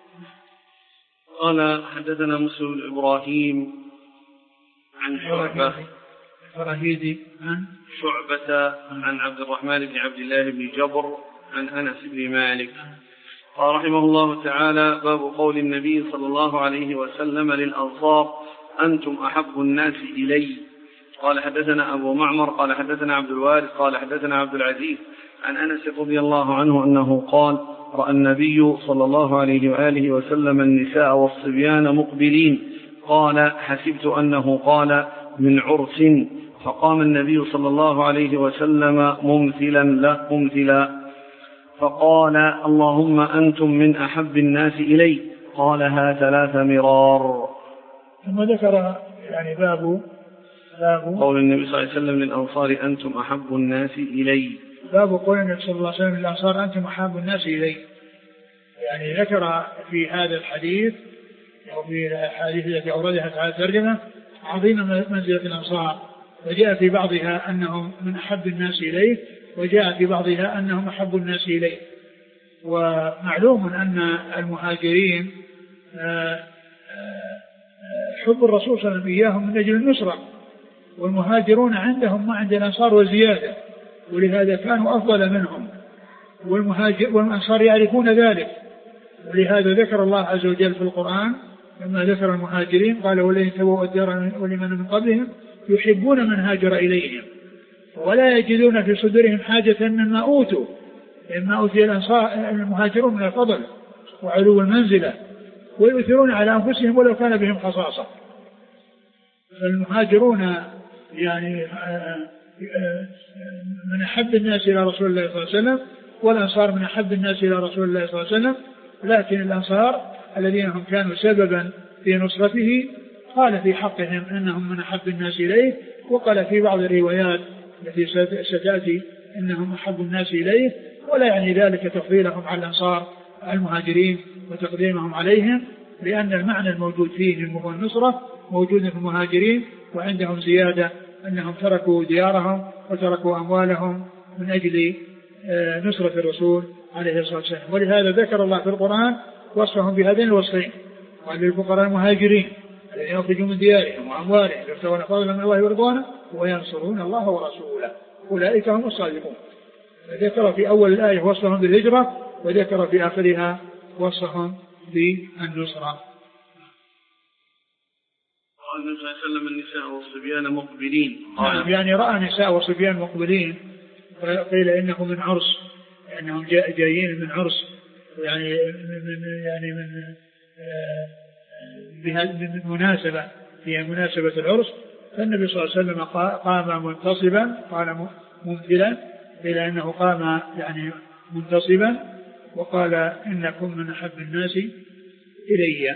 قال حدثنا موسى بن إبراهيم عن شعبة فرهيدي عن شعبة عن عبد الرحمن بن عبد الله بن جبر عن أنس بن مالك قال رحمه الله تعالى: باب قول النبي صلى الله عليه وسلم للأنصار: أنتم أحب الناس إلي. قال حدثنا أبو معمر قال حدثنا عبد الوارث قال حدثنا عبد العزيز عن أنس رضي الله عنه أنه قال: رأى النبي صلى الله عليه وآله وسلم النساء والصبيان مقبلين، قال: حسبت أنه قال من عرس، فقام النبي صلى الله عليه وسلم ممثلا لا ممثلا فقال: اللهم أنتم من أحب الناس إلي. قالها ثلاث مرار. ثم ذكر يعني باب باب قول النبي صلى الله عليه وسلم للأنصار: أنتم أحب الناس إلي. باب قول النبي صلى الله عليه وسلم للأنصار: أنتم أحب الناس إلي. يعني ذكر في هذا الحديث أو في الحديث التي أوردها تعالى ترجمة عظيم منزلة الأنصار، وجاء في بعضها أنهم من أحب الناس إليه، وجاء في بعضها أنهم أحب الناس إليه. ومعلوم أن المهاجرين حب الرسول صلى الله عليه وسلم إياهم من أجل النصرة، والمهاجرون عندهم ما عند الأنصار وزيادة، ولهذا كانوا أفضل منهم، والمهاجر والأنصار يعرفون ذلك. ولهذا ذكر الله عز وجل في القرآن لما ذكر المهاجرين قال: والذين تبوأوا الدار والإيمان من قبلهم يحبون من هاجر إليهم ولا يجدون في صدورهم حاجة مما أوتوا، مما أوتي الأنصار المهاجرون من الفضل وعلو المنزلة، ويؤثرون على أنفسهم ولو كان بهم خصاصة. فالمهاجرون يعني من أحب الناس إلى رسول الله صلى الله عليه وسلم، والأنصار من أحب الناس إلى رسول الله صلى الله عليه وسلم، لكن الأنصار الذين هم كانوا سببا في نصرته قال في حقهم أنهم من أحب الناس إليه، وقال في بعض الروايات التي ستأتي إنهم أحب الناس إليه، ولا يعني ذلك تفضيلهم على الأنصار المهاجرين وتقديمهم عليهم، لأن المعنى الموجود فيه هو النصرة موجود في المهاجرين، وعندهم زيادة أنهم تركوا ديارهم وتركوا أموالهم من أجل نصرة الرسول عليه الصلاة والسلام. ولهذا ذكر الله في القرآن وصفهم بهذين الوصفين: قال للفقراء المهاجرين الذين يخرجون من ديارهم وأموالهم يبتغون فضلا من الله ورضوانه وينصرون الله ورسوله أولئك هم الصادقون. ذكر في أول الآية وصفهم بالهجرة، وذكر في آخرها وصفهم بالنصرة. قال النبي صلى الله عليه وسلم النساء والصبيان مقبلين. نعم يعني رأى نساء وصبيان مقبلين، قيل إنهم من عرس، إنهم جايين من عرس، يعني من يعني من بهذه المناسبة، هي مناسبة العرس. فالنبي صلى الله عليه وسلم قام منتصبا، قال ممثلا، إلى أنه قام يعني منتصبا وقال إنكم من أحب الناس إلي.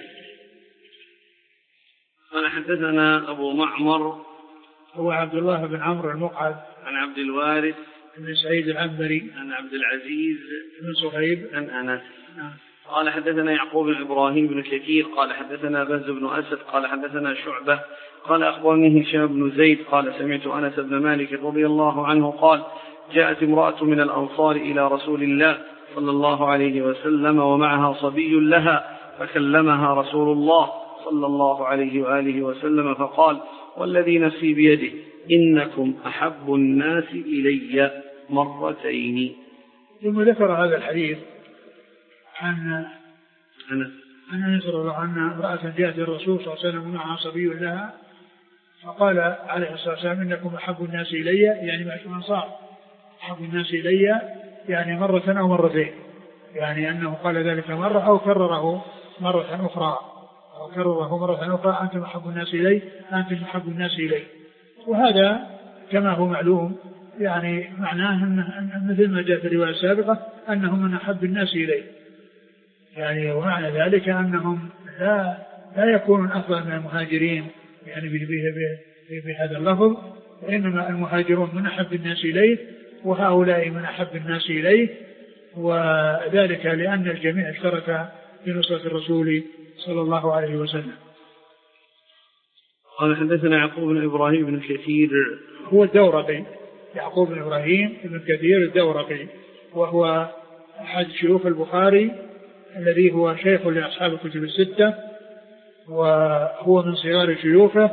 قال حدثنا أبو معمر هو عبد الله بن عمرو المقعد عن عبد الوارث بن سعيد العنبري عن عبد العزيز بن صهيب عن أنس. نعم. قال حدثنا يعقوب بن إبراهيم بن كثير قال حدثنا بهز بن أسد قال حدثنا شعبة قال أخبرني هشام بن زيد قال سمعت أنس بن مالك رضي الله عنه قال جاءت امرأة من الأنصار إلى رسول الله صلى الله عليه وسلم ومعها صبي لها، فكلمها رسول الله صلى الله عليه وآله وسلم فقال والذي نفسي بيده إنكم أحب الناس إلي مرتين. ثم ذكر هذا الحديث عن أنس أن أنس رضي الله عنه امرأة جاءت الرسول صلى الله عليه وسلم ومعها صبي لها، فقال عليه الصلاة والسلام إنكم أحب الناس إلي، يعني معشر الأنصار أحب الناس إلي، يعني مرة أو مرتين، يعني أنه قال ذلك مرة أو كرره مرة أخرى أو كرره مرة أخرى أنتم أحب الناس إلي، أنتم أحب الناس إلي. وهذا كما هو معلوم يعني معناه أن مثل ما جاء في الرواية السابقة أنهم من أحب الناس إلي، يعني ومعنى ذلك أنهم لا لا يكونون أفضل من المهاجرين يعني بهذا اللفظ، وإنما المهاجرون من أحب الناس إليه وهؤلاء من أحب الناس إليه، وذلك لأن الجميع اشترك في نصرة الرسول صلى الله عليه وسلم. قال حدثنا يعقوب بن إبراهيم بن كثير هو الدورقي، يعقوب بن إبراهيم بن كثير الدورقي، وهو أحد شيوخ البخاري الذي هو شيخ لأصحاب الكتب الستة، وهو من صغار شيوخه،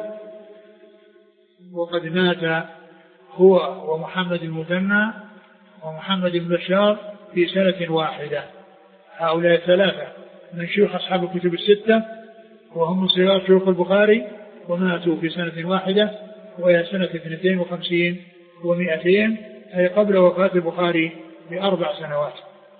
وقد مات هو ومحمد المثنى ومحمد بن بشار في سنة واحدة. هؤلاء ثلاثة من شيوخ أصحاب الكتب الستة وهم من صغار شيوخ البخاري، وماتوا في سنة واحدة وهي سنة اثنتين وخمسين ومئتين، أي قبل وفاة البخاري بأربع سنوات.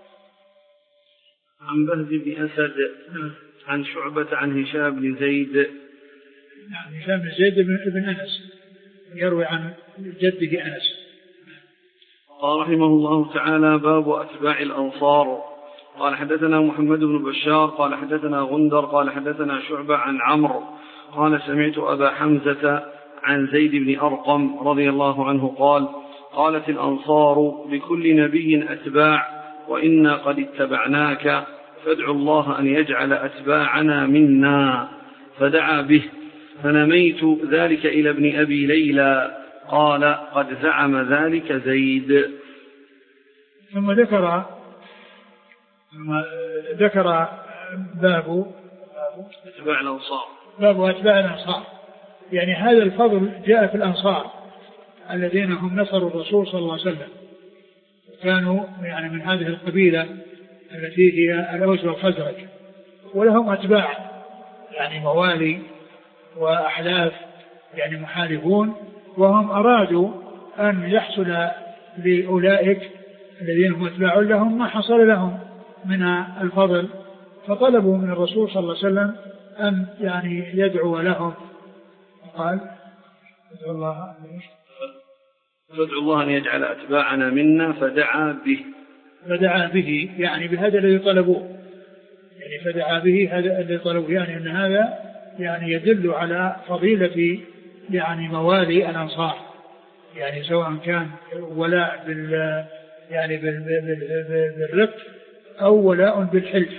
عن بهز بن أسد عن شعبة عن هشام بن زيد. نعم هشام بن زيد بن أنس يروي عن جده أنس. قال رحمه الله تعالى باب أتباع الأنصار. قال حدثنا محمد بن بشار قال حدثنا غندر قال حدثنا شعبة عن عمرو قال سمعت أبا حمزة عن زيد بن أرقم رضي الله عنه قال قالت الأنصار لكل نبي أتباع وإنا قد اتبعناك فادعوا الله أن يجعل أتباعنا منا، فدعا به فنميت ذلك إلى ابن أبي ليلى قال قد زعم ذلك زيد. ثم ذكر ثم ذكر باب أتباع الأنصار، باب أتباع الأنصار، يعني هذا الفضل جاء في الأنصار الذين هم نصروا الرسول صلى الله عليه وسلم، كانوا يعني من هذه القبيلة التي هي الأوس والخزرج، ولهم أتباع يعني موالي وأحلاف يعني محاربون، وهم أرادوا أن يحصل لأولئك الذين هم أتباع لهم ما حصل لهم من الفضل، فطلبوا من الرسول صلى الله عليه وسلم أن يعني يدعو لهم، قال ادعو الله فادعوا الله أن يجعل أتباعنا منا، فدعا به فدعا به يعني بهذا الذي طلبوه، يعني فدعا به هذا الذي طلبوه، يعني أن هذا يعني يدل على فضيلة يعني موالي الأنصار، يعني سواء كان ولاء بال يعني بالرق أو ولاء بالحلف.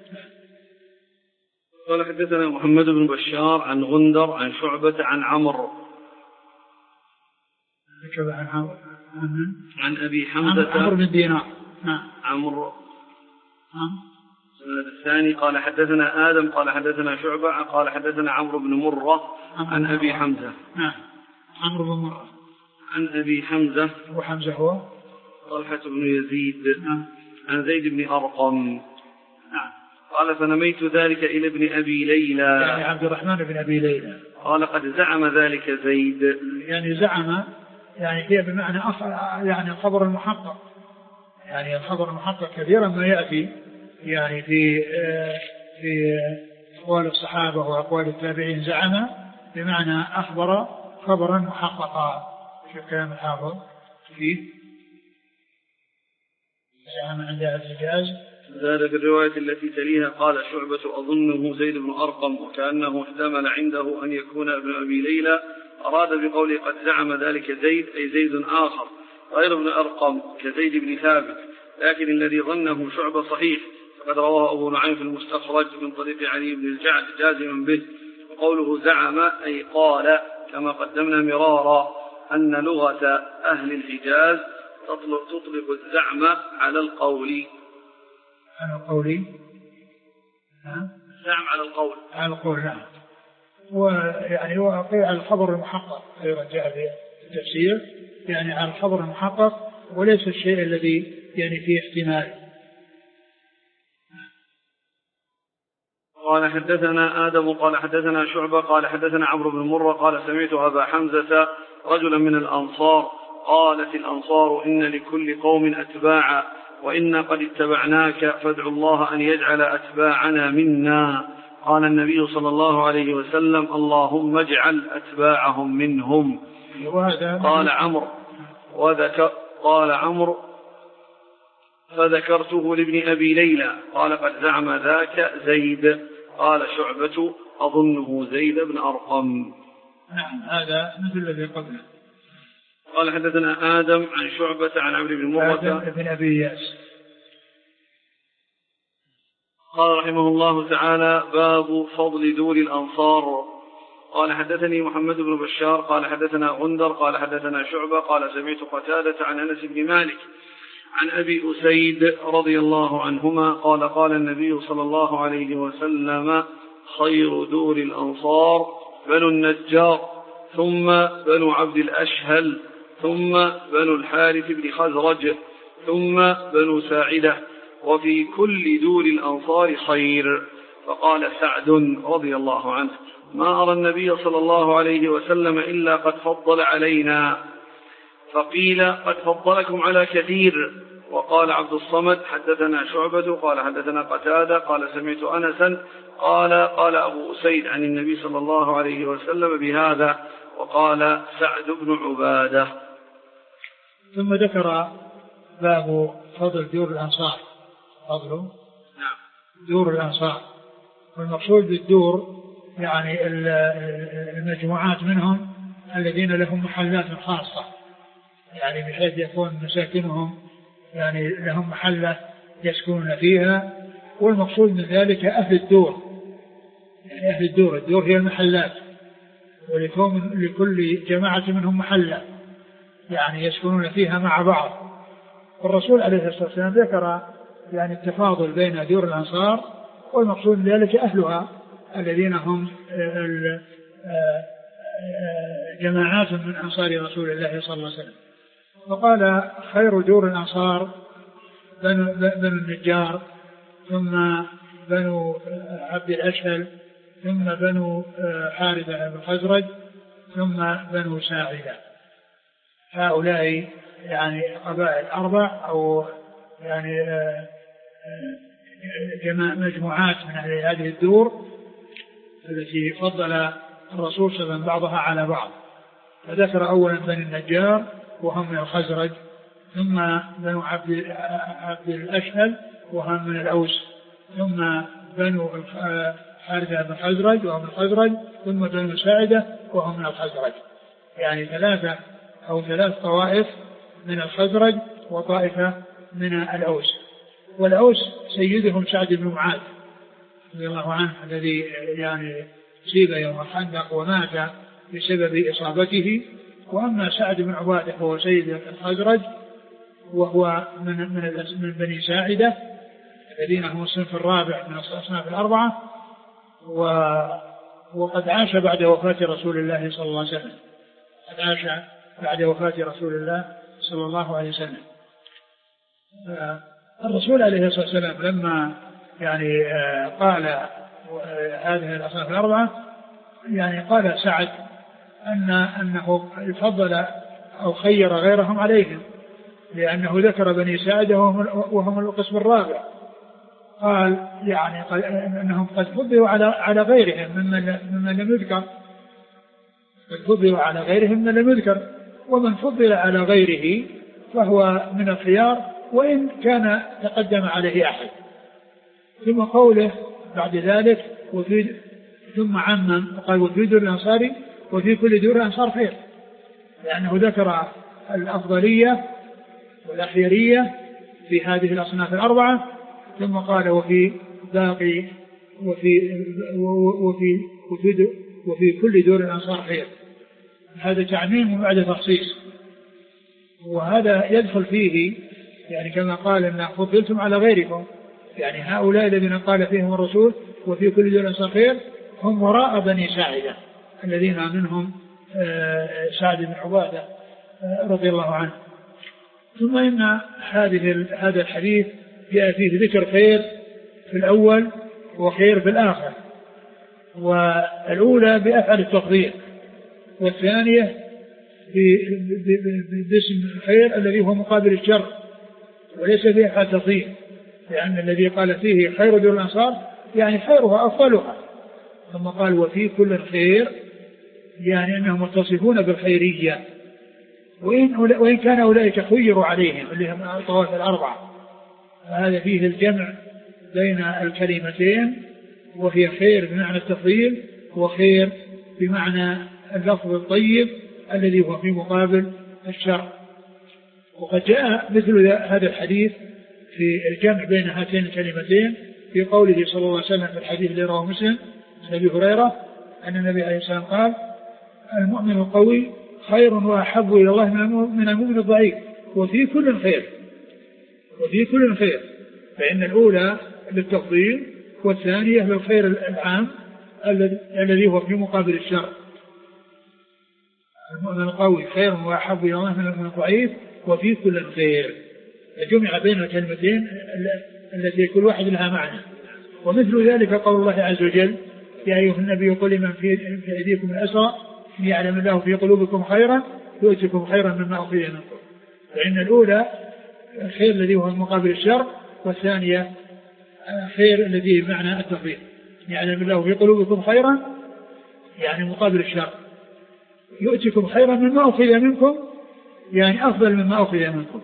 قال حدثنا محمد بن بشار عن غندر عن شعبة عن عمرو عن عمرو عن أبي حمزة عمرو بن دينار. نعم عمرو نعم. الثاني قال حدثنا آدم قال حدثنا شعبة قال حدثنا عمرو بن مرة عن أبي حمزة. نعم عمرو بن مرة عن أبي حمزة وحمزة هو طلحة بن يزيد. نعم عن زيد بن أرقم. نعم. قال فنميت ذلك إلى ابن أبي ليلى يعني عبد الرحمن بن أبي ليلى قال قد زعم ذلك زيد. يعني زعم يعني هي بمعنى يعني الخبر المحقق، يعني الخبر المحقق كثيرا ما يأتي يعني في في أقوال الصحابة وأقوال التابعين. زعم بمعنى أخبر خبرا محققا. شوف كلام الحافظ فيه زعم عند أهل الحجاز. زاد في الرواية التي تليها قال شعبة أظنه زيد بن أرقم، وكأنه احتمل عنده أن يكون ابن أبي ليلى أراد بقوله قد زعم ذلك زيد أي زيد آخر غير ابن أرقم كزيد بن ثابت، لكن الذي ظنه شعبة صحيح، فقد رواه أبو نعيم في المستخرج من طريق علي بن الجعد جازما به. وقوله زعم أي قال، كما قدمنا مرارا أن لغة أهل الحجاز تطلق الزعم على القول. على القول الزعم على القول على القول نعم. ويعني هو على الخبر المحقق أيضا جاء في التفسير، يعني على الخبر المحقق وليس الشيء الذي يعني فيه احتمال. قال حدثنا آدم قال حدثنا شعبة قال حدثنا عمرو بن مرة قال سمعت أبا حمزة رجلا من الأنصار قالت الأنصار إن لكل قوم أتباعا وإنا قد اتبعناك فادعوا الله أن يجعل أتباعنا منا. قال النبي صلى الله عليه وسلم اللهم اجعل أتباعهم منهم. قال عمرو وذكر قال عمرو فذكرته لابن أبي ليلى قال قد زعم ذاك زيد. قال شعبة أظنه زيد بن أرقم. نعم هذا مثل الذي قبله. قال حدثنا آدم عن شعبة عن عمرو بن مرة بن أبي ياس. قال رحمه الله تعالى باب فضل دور الأنصار. قال حدثني محمد بن بشار قال حدثنا غندر قال حدثنا شعبة قال سمعت قتادة عن أنس بن مالك عن أبي أسيد رضي الله عنهما قال قال النبي صلى الله عليه وسلم خير دور الأنصار بنو النجار ثم بنو عبد الأشهل ثم بنو الحارث بن خزرج ثم بنو ساعدة وفي كل دور الأنصار خير. فقال سعد رضي الله عنه ما أرى النبي صلى الله عليه وسلم إلا قد فضل علينا. فقيل قد فضلكم على كثير. وقال عبد الصمد حدثنا شعبة قال حدثنا قتادة قال سمعت أنسا قال قال أبو أسيد عن النبي صلى الله عليه وسلم بهذا. وقال سعد بن عبادة. ثم ذكر باب فضل دور الأنصار. فضل نعم دور الأنصار، والمقصود بالدور يعني المجموعات منهم الذين لهم محلات خاصة، يعني بحيث يكون مساكنهم يعني لهم محلة يسكنون فيها. والمقصود من ذلك أهل الدور، يعني أهل الدور الدور هي المحلات، ولكون لكل جماعة منهم محلة يعني يسكنون فيها مع بعض. والرسول عليه الصلاة والسلام ذكر يعني التفاضل بين دور الأنصار، والمقصود من ذلك أهلها الذين هم جماعات من أنصار رسول الله صلى الله عليه وسلم. وقال خير دور الأنصار بنو, بنو النجار ثم بنو عبد الأشهل ثم بنو حارثة بن خزرج ثم بنو ساعدة. هؤلاء يعني قبائل أربع أو يعني مجموعات من هذه الدور التي فضل الرسول صلى الله عليه وسلم بعضها على بعض. فذكر أولا بني النجار وهم من الخزرج، ثم بنو عبد, عبد الأشهل وهم من الأوس، ثم بنو حارثة بن خزرج وهم من الخزرج، ثم بنو ساعدة وهم من الخزرج. يعني ثلاثة أو ثلاث طوائف من الخزرج وطائفة من الأوس. والأوس سيدهم سعد بن معاذ رضي الله عنه الذي يعني أصيب يوم الخندق ومات بسبب إصابته. وأما سعد بن عبادة هو سيد الخزرج وهو من من من بني ساعدة الذين هم الصنف الرابع من الأصناف الأربعة، وقد عاش بعد وفاة رسول الله صلى الله عليه وسلم قد عاش بعد وفاة رسول الله صلى الله عليه وسلم. الرسول عليه الصلاة والسلام لما يعني قال هذه الأصناف الأربعة يعني قال سعد أن أنه فضل أو خير غيرهم عليهم، لأنه ذكر بني ساعدة وهم القسم الرابع. قال يعني أنهم قد فضلوا على على غيرهم ممن ممن لم يذكر، قد فضلوا على غيرهم ممن لم يذكر، ومن فضل على غيره فهو من الخيار وإن كان تقدم عليه أحد. ثم قوله بعد ذلك وفي ثم عمم قال وفي دور الأنصار وفي كل دور الأنصار خير، لأنه ذكر الأفضلية والأخيرية في هذه الأصناف الأربعة، ثم قال وفي باقي وفي وفي وفي, وفي كل دور الأنصار خير. هذا تعميم بعد تخصيص، وهذا يدخل فيه يعني كما قال أن فضلتم على غيركم، يعني هؤلاء الذين قال فيهم الرسول وفي كل دور الأنصار خير هم وراء بني ساعدة الذين منهم سعد بن عبادة رضي الله عنه. ثم إن هذه هذا الحديث جاء فيه ذكر خير في الأول وخير في الآخر، والأولى بأفعل التفضيل والثانية باسم الخير الذي هو مقابل الشر وليس بأفعل التفضيل، لأن الذي قال فيه خير دور الأنصار يعني خيرها أفضلها، ثم قال وفي كل خير يعني أنهم متصفون بالخيرية، وإن, وإن كان أولئك خيروا عليهم اللي هم الطوائف الأربعة. هذا فيه الجمع بين الكلمتين، وهي خير بمعنى التفضيل وخير بمعنى اللفظ الطيب الذي هو في مقابل الشر. وقد جاء مثل هذا الحديث في الجمع بين هاتين الكلمتين في قوله صلى الله عليه وسلم في الحديث الذي رواه مسلم عن أبي هريرة أن النبي عليه الصلاة والسلام قال المؤمن القوي خير وأحب إلى الله من المؤمن الضعيف وفي كل خير، وفي كل خير، فإن الأولى للتفضيل والثانية للخير العام الذي هو في مقابل الشر. المؤمن القوي خير وأحب إلى الله من المؤمن الضعيف وفي كل خير، فجمع بين الكلمتين التي كل واحد لها معنى. ومثل ذلك قول الله عز وجل يا أيها النبي قل لمن في أيديكم الأسرى يعلم الله في قلوبكم خيرا يؤتكم خيرا مما أخذ منكم. فإن الأولى الخير الذي هو مقابل الشر، والثانية خير الذي بمعنى التفضيل يعلم الله في قلوبكم خيرا يعني مقابل الشر، يؤتكم خيرا مما أخذ منكم يعني أفضل مما أخذ منكم.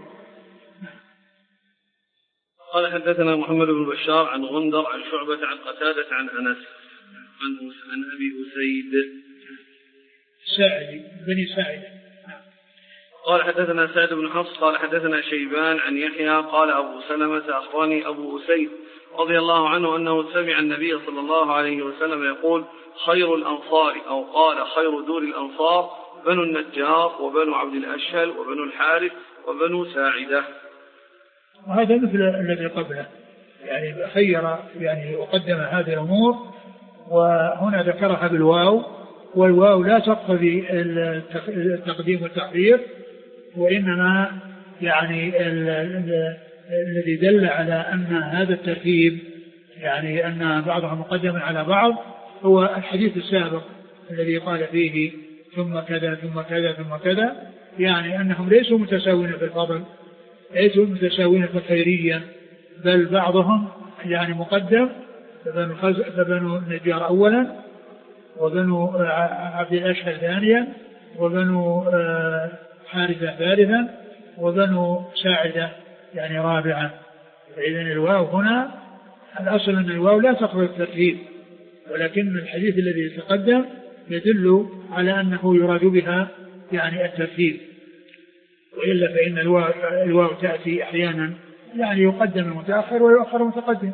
قال حدثنا محمد بن بشار عن غندر عن شعبة عن قتادة عن أنس عن أبي أسيد ساعد بني ساعد. قال حدثنا سعد بن حفص قال حدثنا شيبان عن يحيى قال أبو سلمة أخبرني أبو أسيد رضي الله عنه أنه سمع النبي صلى الله عليه وسلم يقول خير الأنصار أو قال خير دور الأنصار بنو النجار وبنو عبد الأشهل وبنو الحارث وبنو ساعدة. وهذا مثل الذي قبله، يعني خير يعني وقدم هذه الأمور، وهنا ذكرها بالواو، والواو لا تقتضي التقديم والتأخير، وإنما يعني الذي دل على أن هذا الترتيب يعني أن بعضهم مقدم على بعض هو الحديث السابق الذي قال فيه ثم كذا ثم كذا ثم كذا، يعني أنهم ليسوا متساوين في الفضل، ليسوا متساوين في الخيرية، بل بعضهم يعني مقدم، فبنو النجار أولا وبنو عبد الأشهل ثانيا وبنو حارثة ثالثا وبنو ساعدة يعني رابعا. فإذن الواو هنا الأصل أن الواو لا تقبل الترتيب، ولكن الحديث الذي يتقدم يدل على أنه يراد بها يعني الترتيب، وإلا فإن الواو, الواو تأتي أحيانا يعني يقدم المتأخر ويؤخر المتقدم.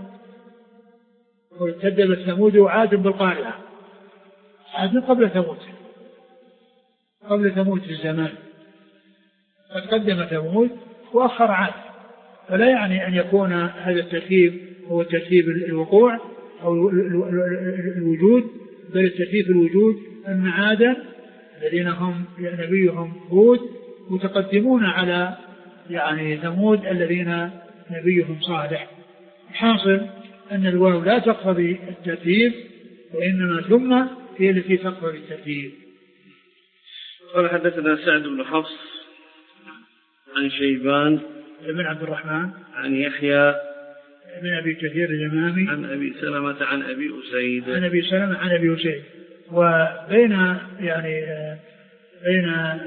وكذبت ثمود وعاد بالقارعة، عاد قبل ثمود قبل ثمود في الزمان، قد قدم ثمود وأخر عاد، فلا يعني أن يكون هذا الترتيب هو ترتيب الوقوع أو الوجود، بل الترتيب الوجود أن عادا الذين هم نبيهم هود متقدمون على يعني ثمود الذين نبيهم صالح. حاصل أن الواو لا تقتضي الترتيب، وإنما ثم هي التي تقبل الترتيب. قال حدثنا سعد بن حفص عن شيبان بن عبد الرحمن عن يحيى بن أبي كثير اليمامي عن أبي سلمة عن أبي أسيد عن أبي سلمة عن أبي أسيد. وبين يعني بين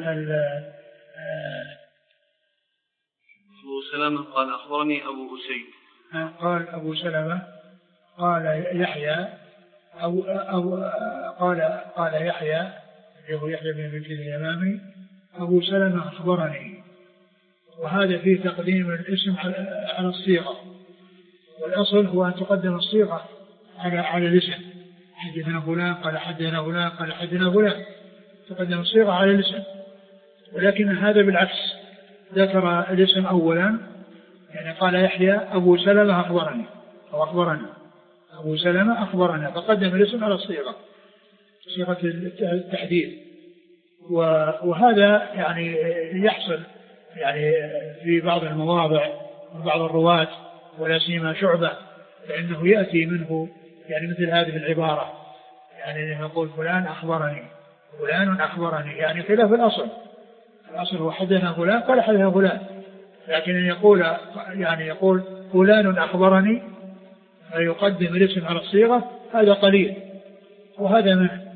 أبو سلمة قال أخبرني أبو أسيد قال أبو سلمة قال يحيى أو أو قال قال يحيى أبو يحيى بن أبي كثير اليمامي أبو سلمة أخبرني. وهذا فيه تقديم الاسم على الصيغة، والأصل هو أن تقدم الصيغة على على الاسم. حدثنا فلان قال حدثنا فلان قال حدثنا فلان، تقدم الصيغة على الاسم. ولكن هذا بالعكس، ذكر الاسم أولا، يعني قال يحيى أبو سلمة أخبرني أو أخبرنا أبو سلمة أخبرنا، فقدم الاسم على الصيغة، صيغة التحديد. وهذا يعني يحصل يعني في بعض المواضع وبعض الرواة، ولا سيما شعبة، فإنه يأتي منه يعني مثل هذه العبارة، يعني يقول فلان أخبرني فلان أخبرني، يعني خلاف الأصل. الأصل هو حدثنا فلان قال حدثنا فلان، لكن أن يقول يعني يقول فلان أخبرني فيقدم الاسم على الصيغة، هذا قليل وهذا منه.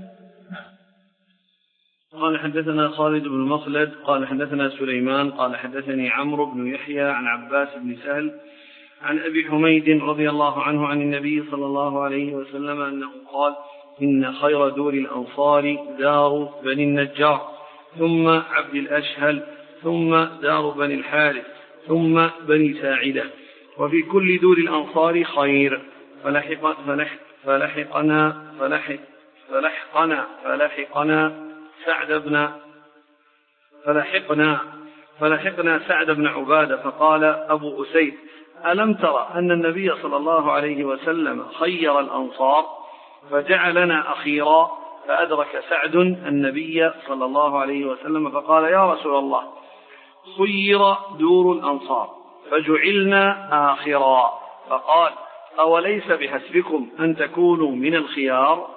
قال حدثنا خالد بن مخلد قال حدثنا سليمان قال حدثني عمرو بن يحيى عن عباس بن سهل عن أبي حميد رضي الله عنه عن النبي صلى الله عليه وسلم أنه قال: إن خير دور الأنصار دار بني النجار، ثم عبد الأشهل، ثم دار بني الحارث، ثم بني ساعدة، وفي كل دور الأنصار خير. فلحق فلح فلحقنا فلحق فلحقنا فلحقنا سعد بن فلحقنا فلحقنا سعد بن عبادة، فقال أبو أسيد: ألم ترى أن النبي صلى الله عليه وسلم خير الأنصار فجعلنا أخيرا؟ فأدرك سعد النبي صلى الله عليه وسلم فقال: يا رسول الله، خير دور الأنصار فجعلنا آخرا. فقال: أوليس بحسبكم أن تكونوا من الخيار؟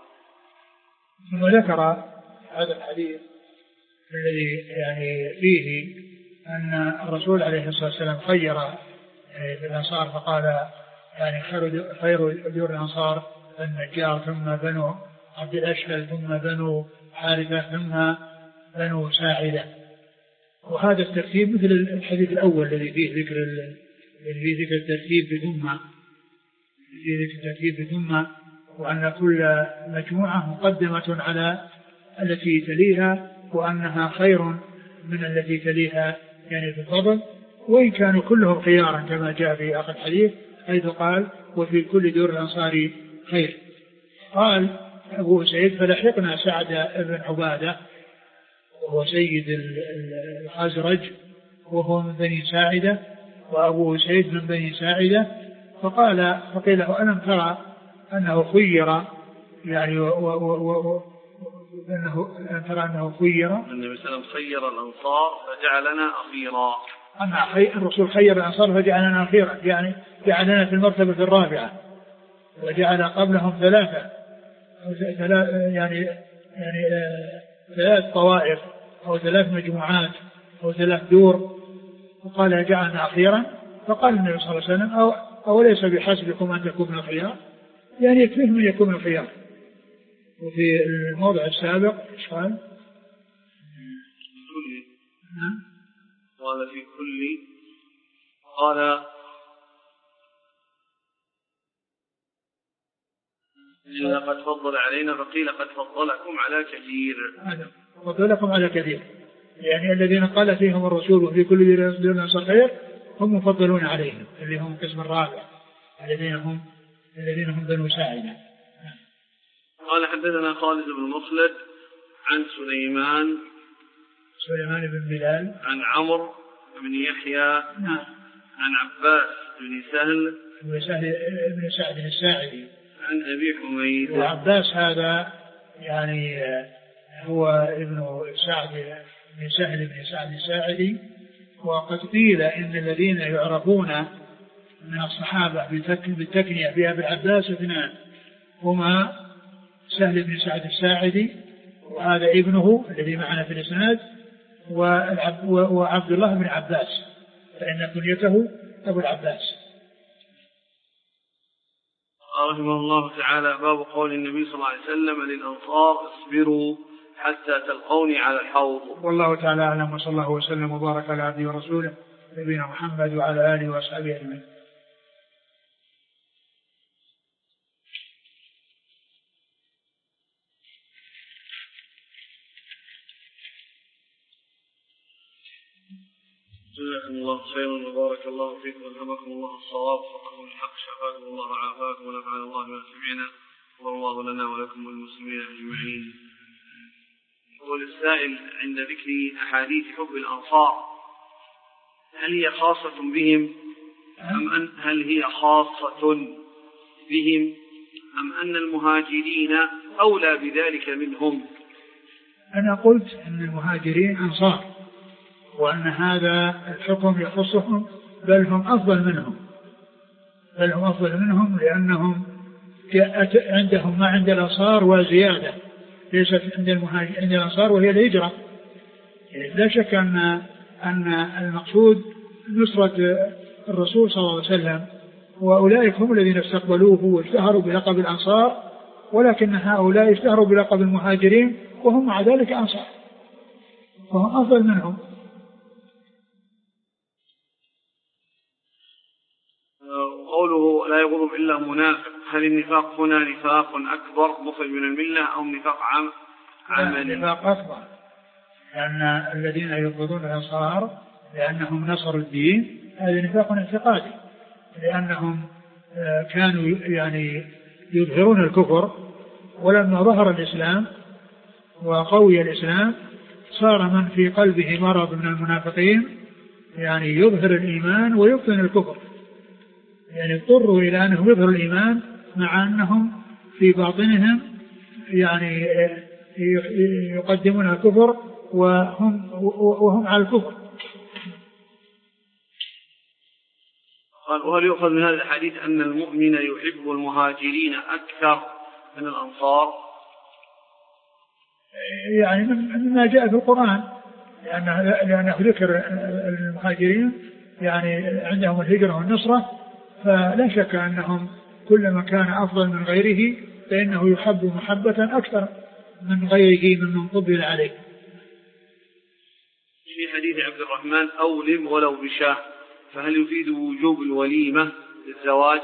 ثم ذكر هذا الحديث الذي يعني فيه أن الرسول عليه الصلاة والسلام خير في الأنصار، فقال يعني خير دور الأنصار النجار، ثم بنو عبد الأشهل، ثم بنو حارثة، ثم بنو ساعدة. وهذا الترتيب مثل الحديث الأول الذي فيه ذكر الذي فيه ذكر الترتيب بثم فيه ذكر الترتيب بثم وأن كل مجموعة مقدمة على التي تليها، وأنها خير من التي تليها يعني في الفضل، وإن كانوا كلهم خيارا كما جاء في آخر الحديث حيث قال: وفي كل دور الأنصار خير. قال أبو سعيد: فلحقنا سعد بن عبادة وهو سيد الخزرج وهو من بني ساعدة، وأبو سعيد من بني ساعدة. فقال فقيل له: ألم ترى أنه خير يعني و و و أنه أن ترى أنه خير النبي صلى الله عليه وسلم خير الأنصار فجعلنا أخيرا. أن الرسول خير الأنصار فجعلنا أخيرا، يعني جعلنا في المرتبة الرابعة، وجعل قبلهم ثلاثة يعني يعني ثلاث طوائف أو ثلاث مجموعات أو ثلاث دور، وقال جعلنا أخيرا. فقال النبي صلى الله عليه وسلم: أو أوليس بحسبكم أن تكونوا الخيار؟ يعني يكفيه من يكون الخيار. وفي الموضع السابق إيش قال؟ قال في كل قال إن قد فضل علينا، فقيل قد فضلكم على كثير. فضلكم على كثير، يعني الذين قال فيهم الرسول وفي كل دور الأنصار خير هم مفضلون عليهم، اللي هم القسم الرابع الذين هم الذين هم بنو ساعدة. قال حدثنا خالد بن مخلد عن سليمان سليمان بن بلال عن عمرو بن يحيى نعم عن عباس بن سهل بن سهل بن سعد الساعدي عن أبي حميد. وعباس هذا يعني هو ابن سعد بن سهل بن سعد الساعدي. وقد قيل إن الذين يعرفون من الصحابة بالتكنية بأبي العباس اثنان، هما سهل بن سعد الساعدي، وهذا ابنه الذي معنا في الإسناد، وعبد الله بن عباس، فإن كنيته أبو العباس. رحمه الله تعالى. باب قول النبي صلى الله عليه وسلم للأنصار اصبروا حتى تلقوني على الحوض. والله تعالى أعلم، وصلى الله وسلم وبارك على عبده ورسوله نبينا محمد وعلى آله وأصحابه أجمعين. جزاكم الله خيرا وبارك الله فيكم والهمكم الله الصواب وفقكم الحق شفاكم الله وعافاكم ونفعنا الله بما سمعنا والله لنا ولكم والمسلمين اجمعين. يقول السائل: عند ذكر احاديث حب الانصار هل هي خاصة بهم ام ان هل هي خاصة بهم ام ان المهاجرين اولى بذلك منهم؟ انا قلت ان المهاجرين انصار، وأن هذا الحكم يخصهم، بل هم أفضل منهم بل هم أفضل منهم لأنهم عندهم ما عند الأنصار وزيادة، ليست عند المهاجر عند الأنصار وهي الهجرة. لا شك أن أن المقصود نصرة الرسول صلى الله عليه وسلم، وأولئك هم الذين استقبلوه واشتهروا بلقب الأنصار، ولكن هؤلاء اشتهروا بلقب المهاجرين وهم مع ذلك أنصار، وهم أفضل منهم. قوله لا يغضب إلا منافق، هل النفاق هنا نفاق أكبر مخرج من الملة أو نفاق عام عملي؟ نفاق أكبر، لأن الذين يبغضون الأنصار لأنهم نصروا الدين هذا نفاق اعتقادي، لأنهم كانوا يعني يظهرون الكفر، ولما ظهر الإسلام وقوي الإسلام صار من في قلبه مرض من المنافقين يعني يظهر الإيمان ويبطن الكفر، يعني اضطروا إلى أنهم يظهروا الإيمان مع أنهم في باطنهم يعني يقدمون الكفر وهم, وهم على الكفر. قال: وهل يؤخذ من هذا الحديث أن المؤمن يحب المهاجرين أكثر من الأنصار؟ يعني مما جاء في القرآن، لأنه, لأنه ذكر المهاجرين يعني عندهم الهجرة والنصرة، فلا شك أنهم كلما كان أفضل من غيره فإنه يحب محبة أكثر من غيره ممن قبل عليه. في حديث عبد الرحمن: أولم ولو بشاه، فهل يفيد وجوب الوليمة للزواج؟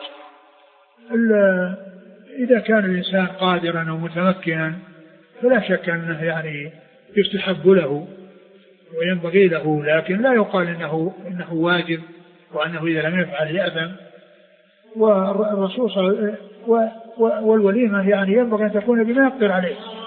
إذا كان الإنسان قادرا ومتمكنا فلا شك أنه يعني يستحب له وينبغي له، لكن لا يقال إنه, إنه واجب وأنه إذا لم يفعل يأثم. والرسول والوليمة يعني ينبغي أن تكون بما يقدر عليه.